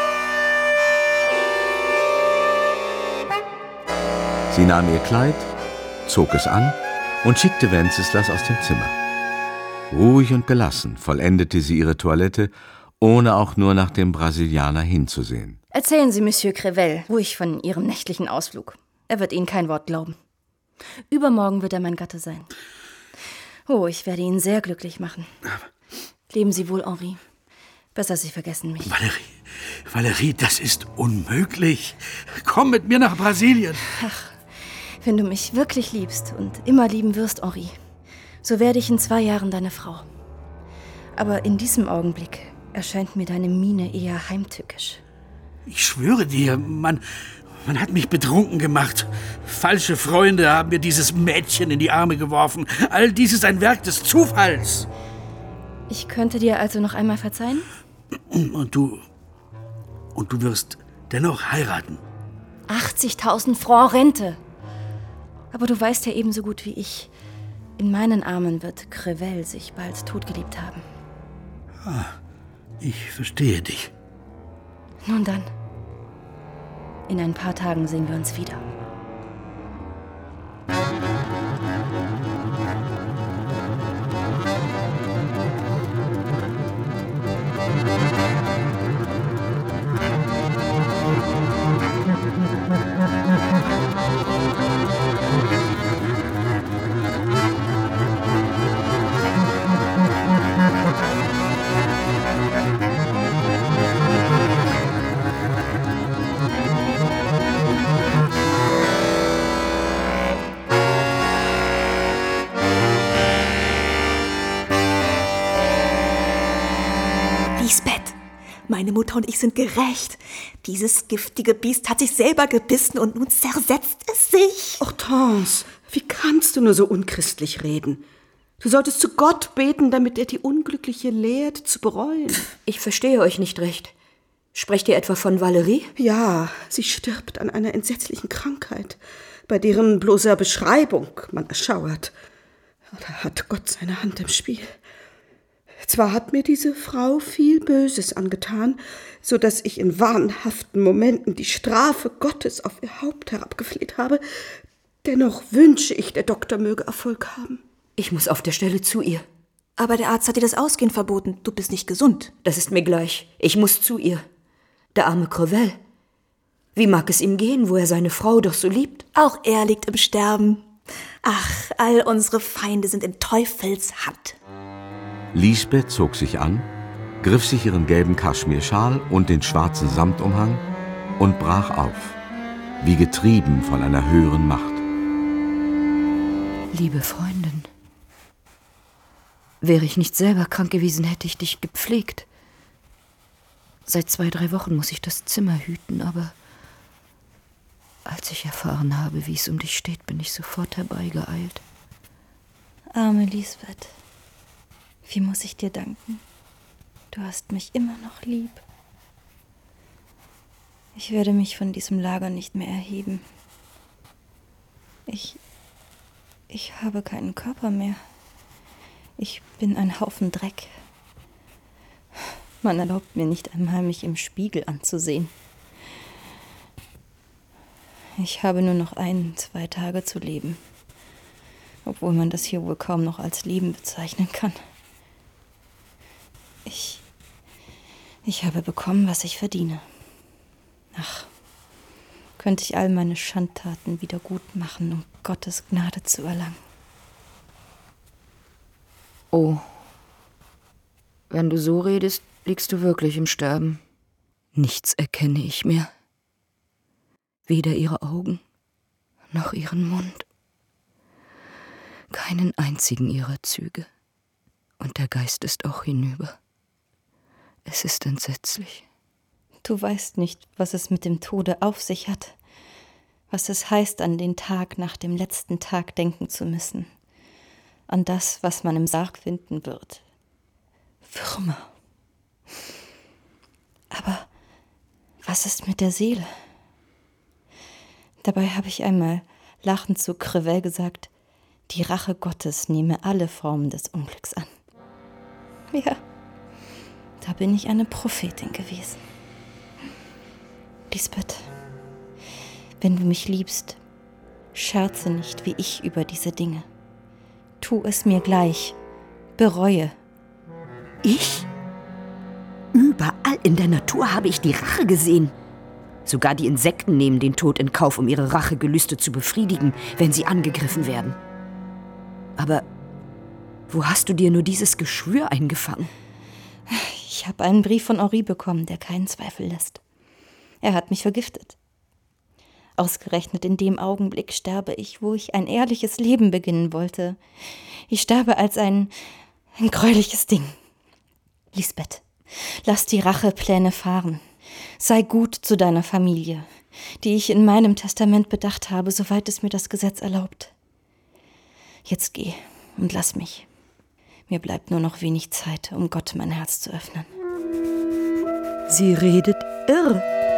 Sie nahm ihr Kleid, zog es an und schickte Wenceslas aus dem Zimmer. Ruhig und gelassen vollendete sie ihre Toilette, ohne auch nur nach dem Brasilianer hinzusehen. Erzählen Sie Monsieur Crevel ruhig von Ihrem nächtlichen Ausflug. Er wird Ihnen kein Wort glauben. Übermorgen wird er mein Gatte sein. Oh, ich werde ihn sehr glücklich machen. Leben Sie wohl, Henri. Besser, Sie vergessen mich. Valerie, Valerie, das ist unmöglich. Komm mit mir nach Brasilien. Ach, wenn du mich wirklich liebst und immer lieben wirst, Henri, so werde ich in zwei Jahren deine Frau. Aber in diesem Augenblick erscheint mir deine Miene eher heimtückisch. Ich schwöre dir, man, man hat mich betrunken gemacht. Falsche Freunde haben mir dieses Mädchen in die Arme geworfen. All dies ist ein Werk des Zufalls. Ich könnte dir also noch einmal verzeihen? Und du... Und du wirst dennoch heiraten. achtzigtausend Francs Rente. Aber du weißt ja ebenso gut wie ich, in meinen Armen wird Crevel sich bald totgeliebt haben. Ah, ich verstehe dich. Nun dann. In ein paar Tagen sehen wir uns wieder. Meine Mutter und ich sind gerecht. Dieses giftige Biest hat sich selber gebissen und nun zersetzt es sich. Hortense, wie kannst du nur so unchristlich reden? Du solltest zu Gott beten, damit er die Unglückliche lehrt, zu bereuen. Ich verstehe euch nicht recht. Sprecht ihr etwa von Valerie? Ja, sie stirbt an einer entsetzlichen Krankheit, bei deren bloßer Beschreibung man erschauert. Da hat Gott seine Hand im Spiel. Zwar hat mir diese Frau viel Böses angetan, so dass ich in wahnhaften Momenten die Strafe Gottes auf ihr Haupt herabgefleht habe, dennoch wünsche ich, der Doktor möge Erfolg haben. Ich muss auf der Stelle zu ihr. Aber der Arzt hat dir das Ausgehen verboten. Du bist nicht gesund. Das ist mir gleich. Ich muss zu ihr. Der arme Crevel. Wie mag es ihm gehen, wo er seine Frau doch so liebt? Auch er liegt im Sterben. Ach, all unsere Feinde sind in Teufels Hand. Lisbeth zog sich an, griff sich ihren gelben Kaschmirschal und den schwarzen Samtumhang und brach auf, wie getrieben von einer höheren Macht. Liebe Freundin, wäre ich nicht selber krank gewesen, hätte ich dich gepflegt. Seit zwei, drei Wochen muss ich das Zimmer hüten, aber als ich erfahren habe, wie es um dich steht, bin ich sofort herbeigeeilt. Arme Lisbeth. Wie muss ich dir danken? Du hast mich immer noch lieb. Ich werde mich von diesem Lager nicht mehr erheben. Ich... ich habe keinen Körper mehr. Ich bin ein Haufen Dreck. Man erlaubt mir nicht einmal, mich im Spiegel anzusehen. Ich habe nur noch ein, zwei Tage zu leben. Obwohl man das hier wohl kaum noch als Leben bezeichnen kann. Ich... Ich habe bekommen, was ich verdiene. Ach, könnte ich all meine Schandtaten wieder gut machen, um Gottes Gnade zu erlangen. Oh, wenn du so redest, liegst du wirklich im Sterben. Nichts erkenne ich mehr. Weder ihre Augen, noch ihren Mund. Keinen einzigen ihrer Züge. Und der Geist ist auch hinüber. Es ist entsetzlich. Du weißt nicht, was es mit dem Tode auf sich hat. Was es heißt, an den Tag nach dem letzten Tag denken zu müssen. An das, was man im Sarg finden wird. Würmer. Aber was ist mit der Seele? Dabei habe ich einmal lachend zu Crevel gesagt, die Rache Gottes nehme alle Formen des Unglücks an. Ja, da bin ich eine Prophetin gewesen. Lisbeth, wenn du mich liebst, scherze nicht wie ich über diese Dinge. Tu es mir gleich, bereue. Ich? Überall in der Natur habe ich die Rache gesehen. Sogar die Insekten nehmen den Tod in Kauf, um ihre Rachegelüste zu befriedigen, wenn sie angegriffen werden. Aber wo hast du dir nur dieses Geschwür eingefangen? Ich habe einen Brief von Henri bekommen, der keinen Zweifel lässt. Er hat mich vergiftet. Ausgerechnet in dem Augenblick sterbe ich, wo ich ein ehrliches Leben beginnen wollte. Ich sterbe als ein, ein gräuliches Ding. Lisbeth, lass die Rachepläne fahren. Sei gut zu deiner Familie, die ich in meinem Testament bedacht habe, soweit es mir das Gesetz erlaubt. Jetzt geh und lass mich. Mir bleibt nur noch wenig Zeit, um Gott mein Herz zu öffnen. Sie redet irr.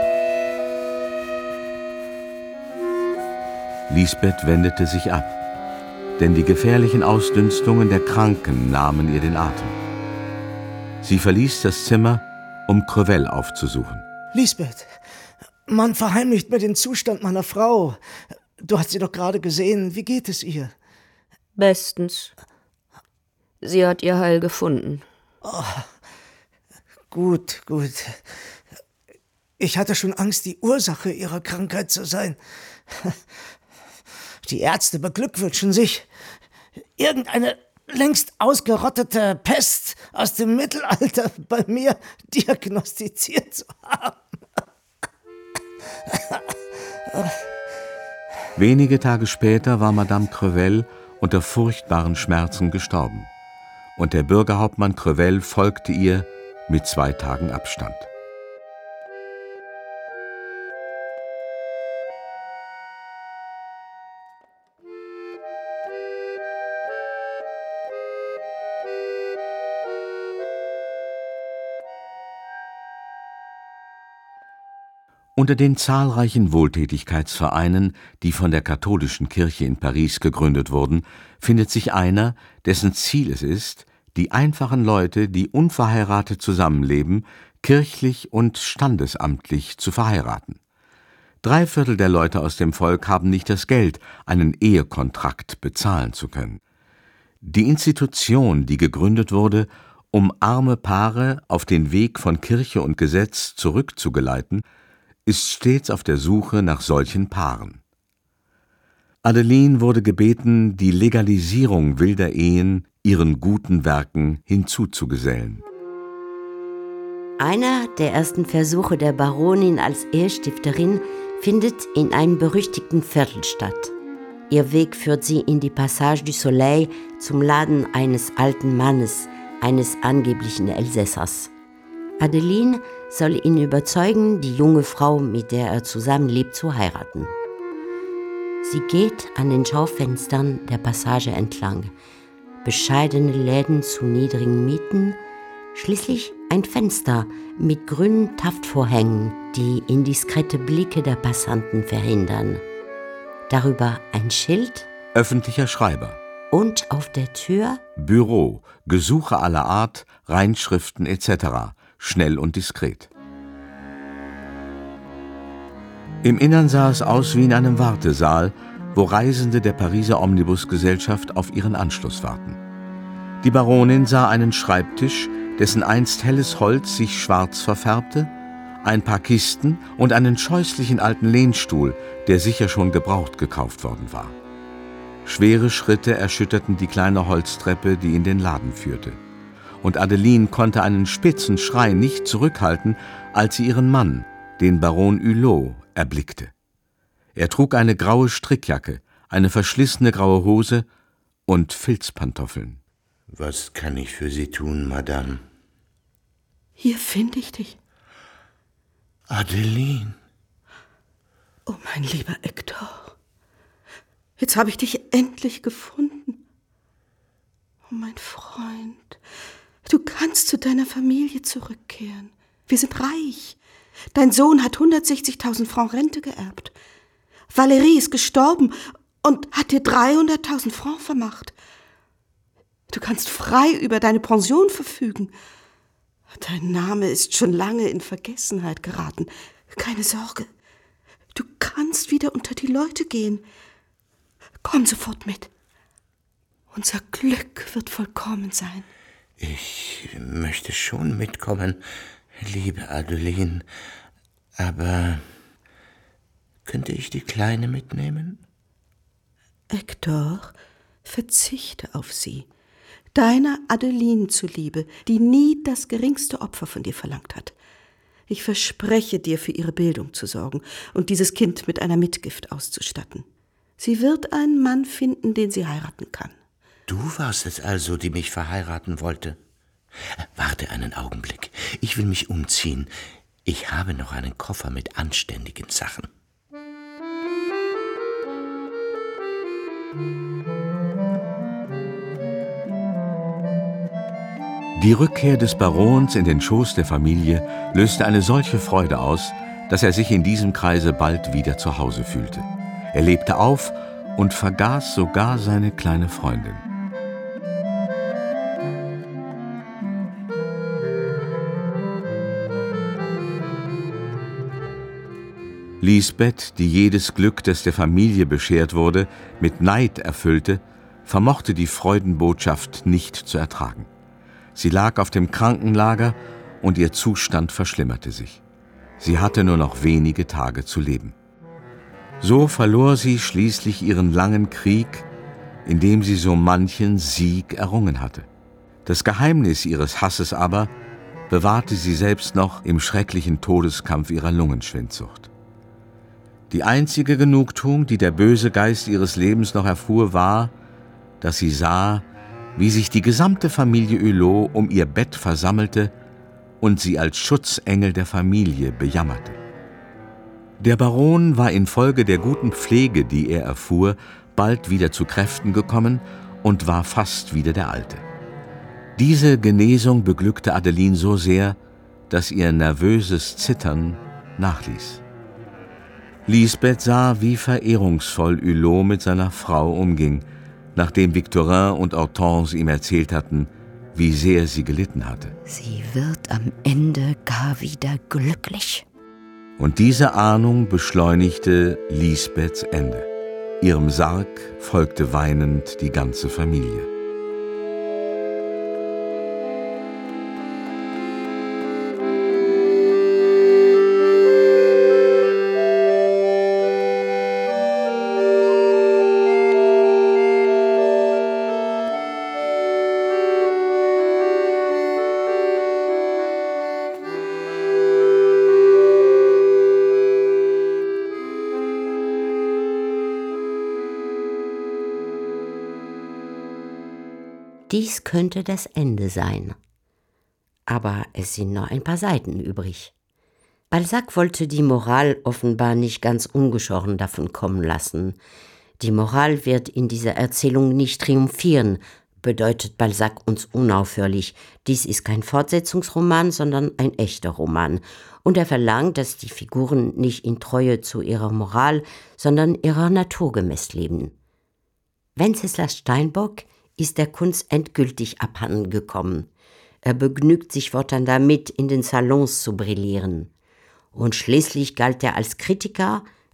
Lisbeth wendete sich ab, denn die gefährlichen Ausdünstungen der Kranken nahmen ihr den Atem. Sie verließ das Zimmer, um Crevel aufzusuchen. Lisbeth, man verheimlicht mir den Zustand meiner Frau. Du hast sie doch gerade gesehen. Wie geht es ihr? Bestens. Sie hat ihr Heil gefunden. Oh, gut, gut. Ich hatte schon Angst, die Ursache ihrer Krankheit zu sein. Die Ärzte beglückwünschen sich. Irgendeine längst ausgerottete Pest aus dem Mittelalter bei mir diagnostiziert zu haben. Wenige Tage später war Madame Crevel unter furchtbaren Schmerzen gestorben. Und der Bürgerhauptmann Crevel folgte ihr mit zwei Tagen Abstand. Unter den zahlreichen Wohltätigkeitsvereinen, die von der katholischen Kirche in Paris gegründet wurden, findet sich einer, dessen Ziel es ist, die einfachen Leute, die unverheiratet zusammenleben, kirchlich und standesamtlich zu verheiraten. Drei Viertel der Leute aus dem Volk haben nicht das Geld, einen Ehekontrakt bezahlen zu können. Die Institution, die gegründet wurde, um arme Paare auf den Weg von Kirche und Gesetz zurückzugeleiten, ist stets auf der Suche nach solchen Paaren. Adeline wurde gebeten, die Legalisierung wilder Ehen ihren guten Werken hinzuzugesellen. Einer der ersten Versuche der Baronin als Ehestifterin findet in einem berüchtigten Viertel statt. Ihr Weg führt sie in die Passage du Soleil zum Laden eines alten Mannes, eines angeblichen Elsässers. Adeline soll ihn überzeugen, die junge Frau, mit der er zusammenlebt, zu heiraten. Sie geht an den Schaufenstern der Passage entlang. Bescheidene Läden zu niedrigen Mieten, schließlich ein Fenster mit grünen Taftvorhängen, die indiskrete Blicke der Passanten verhindern. Darüber ein Schild, öffentlicher Schreiber, und auf der Tür Büro, Gesuche aller Art, Reinschriften et cetera, schnell und diskret. Im Innern sah es aus wie in einem Wartesaal, wo Reisende der Pariser Omnibusgesellschaft auf ihren Anschluss warten. Die Baronin sah einen Schreibtisch, dessen einst helles Holz sich schwarz verfärbte, ein paar Kisten und einen scheußlichen alten Lehnstuhl, der sicher schon gebraucht gekauft worden war. Schwere Schritte erschütterten die kleine Holztreppe, die in den Laden führte. Und Adeline konnte einen spitzen Schrei nicht zurückhalten, als sie ihren Mann, den Baron Hulot, erblickte. Er trug eine graue Strickjacke, eine verschlissene graue Hose und Filzpantoffeln. Was kann ich für Sie tun, Madame? Hier finde ich dich. Adeline. Oh, mein lieber Hector. Jetzt habe ich dich endlich gefunden. Oh, mein Freund, du kannst zu deiner Familie zurückkehren. Wir sind reich. Dein Sohn hat hundertsechzigtausend Francs Rente geerbt. Valérie ist gestorben und hat dir dreihunderttausend Francs vermacht. Du kannst frei über deine Pension verfügen. Dein Name ist schon lange in Vergessenheit geraten. Keine Sorge, du kannst wieder unter die Leute gehen. Komm sofort mit. Unser Glück wird vollkommen sein. Ich möchte schon mitkommen, liebe Adeline, aber könnte ich die Kleine mitnehmen? Hector, verzichte auf sie. Deiner Adeline zuliebe, die nie das geringste Opfer von dir verlangt hat. Ich verspreche dir, für ihre Bildung zu sorgen und dieses Kind mit einer Mitgift auszustatten. Sie wird einen Mann finden, den sie heiraten kann. Du warst es also, die mich verheiraten wollte. Warte einen Augenblick. Ich will mich umziehen. Ich habe noch einen Koffer mit anständigen Sachen. Die Rückkehr des Barons in den Schoß der Familie löste eine solche Freude aus, dass er sich in diesem Kreise bald wieder zu Hause fühlte. Er lebte auf und vergaß sogar seine kleine Freundin. Lisbeth, die jedes Glück, das der Familie beschert wurde, mit Neid erfüllte, vermochte die Freudenbotschaft nicht zu ertragen. Sie lag auf dem Krankenlager und ihr Zustand verschlimmerte sich. Sie hatte nur noch wenige Tage zu leben. So verlor sie schließlich ihren langen Krieg, in dem sie so manchen Sieg errungen hatte. Das Geheimnis ihres Hasses aber bewahrte sie selbst noch im schrecklichen Todeskampf ihrer Lungenschwindsucht. Die einzige Genugtuung, die der böse Geist ihres Lebens noch erfuhr, war, dass sie sah, wie sich die gesamte Familie Hulot um ihr Bett versammelte und sie als Schutzengel der Familie bejammerte. Der Baron war infolge der guten Pflege, die er erfuhr, bald wieder zu Kräften gekommen und war fast wieder der Alte. Diese Genesung beglückte Adeline so sehr, dass ihr nervöses Zittern nachließ. Lisbeth sah, wie verehrungsvoll Hulot mit seiner Frau umging, nachdem Victorin und Hortense ihm erzählt hatten, wie sehr sie gelitten hatte. Sie wird am Ende gar wieder glücklich. Und diese Ahnung beschleunigte Lisbeths Ende. Ihrem Sarg folgte weinend die ganze Familie. Dies könnte das Ende sein. Aber es sind noch ein paar Seiten übrig. Balzac wollte die Moral offenbar nicht ganz ungeschoren davon kommen lassen. Die Moral wird in dieser Erzählung nicht triumphieren, bedeutet Balzac uns unaufhörlich. Dies ist kein Fortsetzungsroman, sondern ein echter Roman. Und er verlangt, dass die Figuren nicht in Treue zu ihrer Moral, sondern ihrer Natur gemäß leben. Wenceslas Steinbock ist der Kunst endgültig abhanden gekommen. Er begnügt sich fortan damit, in den Salons zu brillieren. Und schließlich galt er als Kritiker,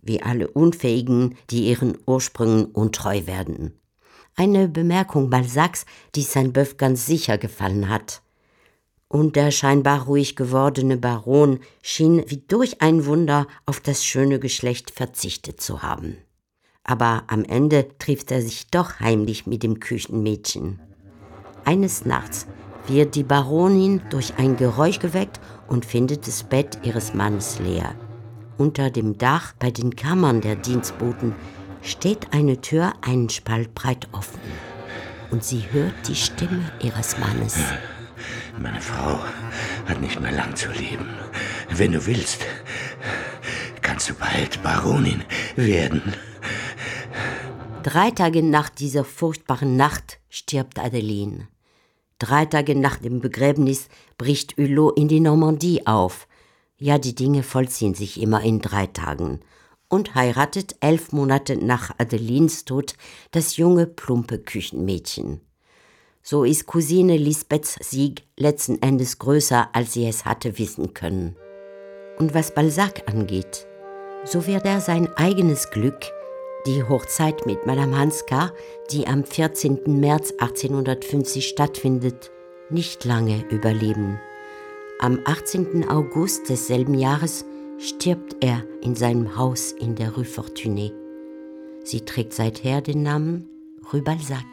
wie alle Unfähigen, die ihren Ursprüngen untreu werden. Eine Bemerkung Balzacs, die Sainte-Beuve ganz sicher gefallen hat. Und der scheinbar ruhig gewordene Baron schien wie durch ein Wunder auf das schöne Geschlecht verzichtet zu haben. Aber am Ende trifft er sich doch heimlich mit dem Küchenmädchen. Eines Nachts wird die Baronin durch ein Geräusch geweckt und findet das Bett ihres Mannes leer. Unter dem Dach bei den Kammern der Dienstboten steht eine Tür einen Spalt breit offen. Und sie hört die Stimme ihres Mannes. Meine Frau hat nicht mehr lang zu leben. Wenn du willst, kannst du bald Baronin werden. Drei Tage nach dieser furchtbaren Nacht stirbt Adeline. Drei Tage nach dem Begräbnis bricht Hulot in die Normandie auf. Ja, die Dinge vollziehen sich immer in drei Tagen. Und heiratet elf Monate nach Adelines Tod das junge, plumpe Küchenmädchen. So ist Cousine Lisbeths Sieg letzten Endes größer, als sie es hatte wissen können. Und was Balzac angeht, so wird er sein eigenes Glück, die Hochzeit mit Madame Hanska, die am vierzehnten März achtzehnhundertfünfzig stattfindet, nicht lange überleben. Am achtzehnten August desselben Jahres stirbt er in seinem Haus in der Rue Fortuné. Sie trägt seither den Namen Rue Balzac.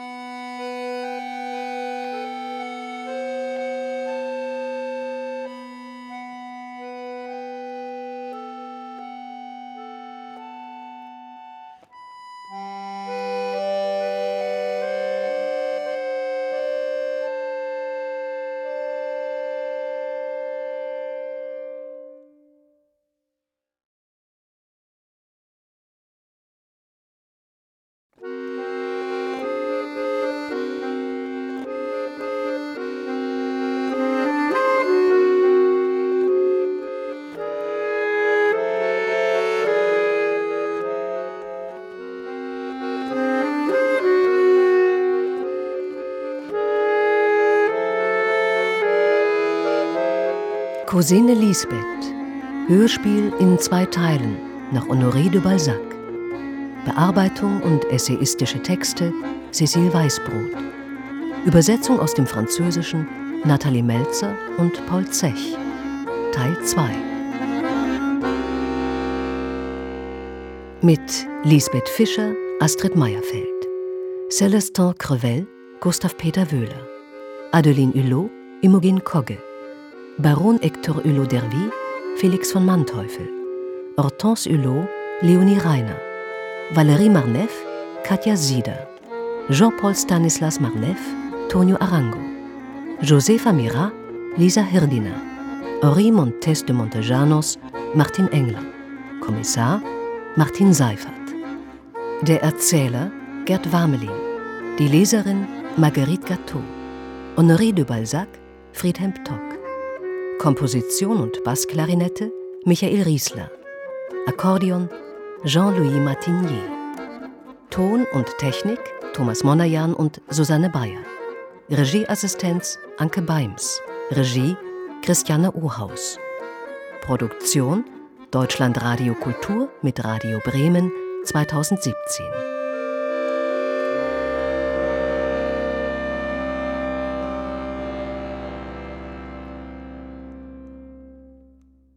Cousine Lisbeth. Hörspiel in zwei Teilen nach Honoré de Balzac. Bearbeitung und essayistische Texte Cécile Weißbrot. Übersetzung aus dem Französischen Nathalie Melzer und Paul Zech. Teil zwei. Mit Lisbeth Fischer, Astrid Meyerfeld. Célestin Crevel, Gustav Peter Wöhler. Adeline Hulot, Imogen Kogge. Baron Hector Hulot d'Ervy, Felix von Manteuffel. Hortense Hulot, Leonie Reiner. Valérie Marneffe, Katja Sieder. Jean-Paul Stanislas Marneffe, Tonio Arango. Josefa Mira, Lisa Hirdiner. Henri Montes de Montejanos, Martin Engler. Kommissar, Martin Seifert. Der Erzähler, Gerd Warmelin. Die Leserin, Marguerite Gateau. Honoré de Balzac, Friedhelm Tock. Komposition und Bassklarinette, Michael Riesler. Akkordeon, Jean-Louis Martinier. Ton und Technik, Thomas Monajan und Susanne Bayer. Regieassistenz, Anke Beims. Regie, Christiane Ohaus. Produktion, Deutschlandradio Kultur mit Radio Bremen zweitausendsiebzehn.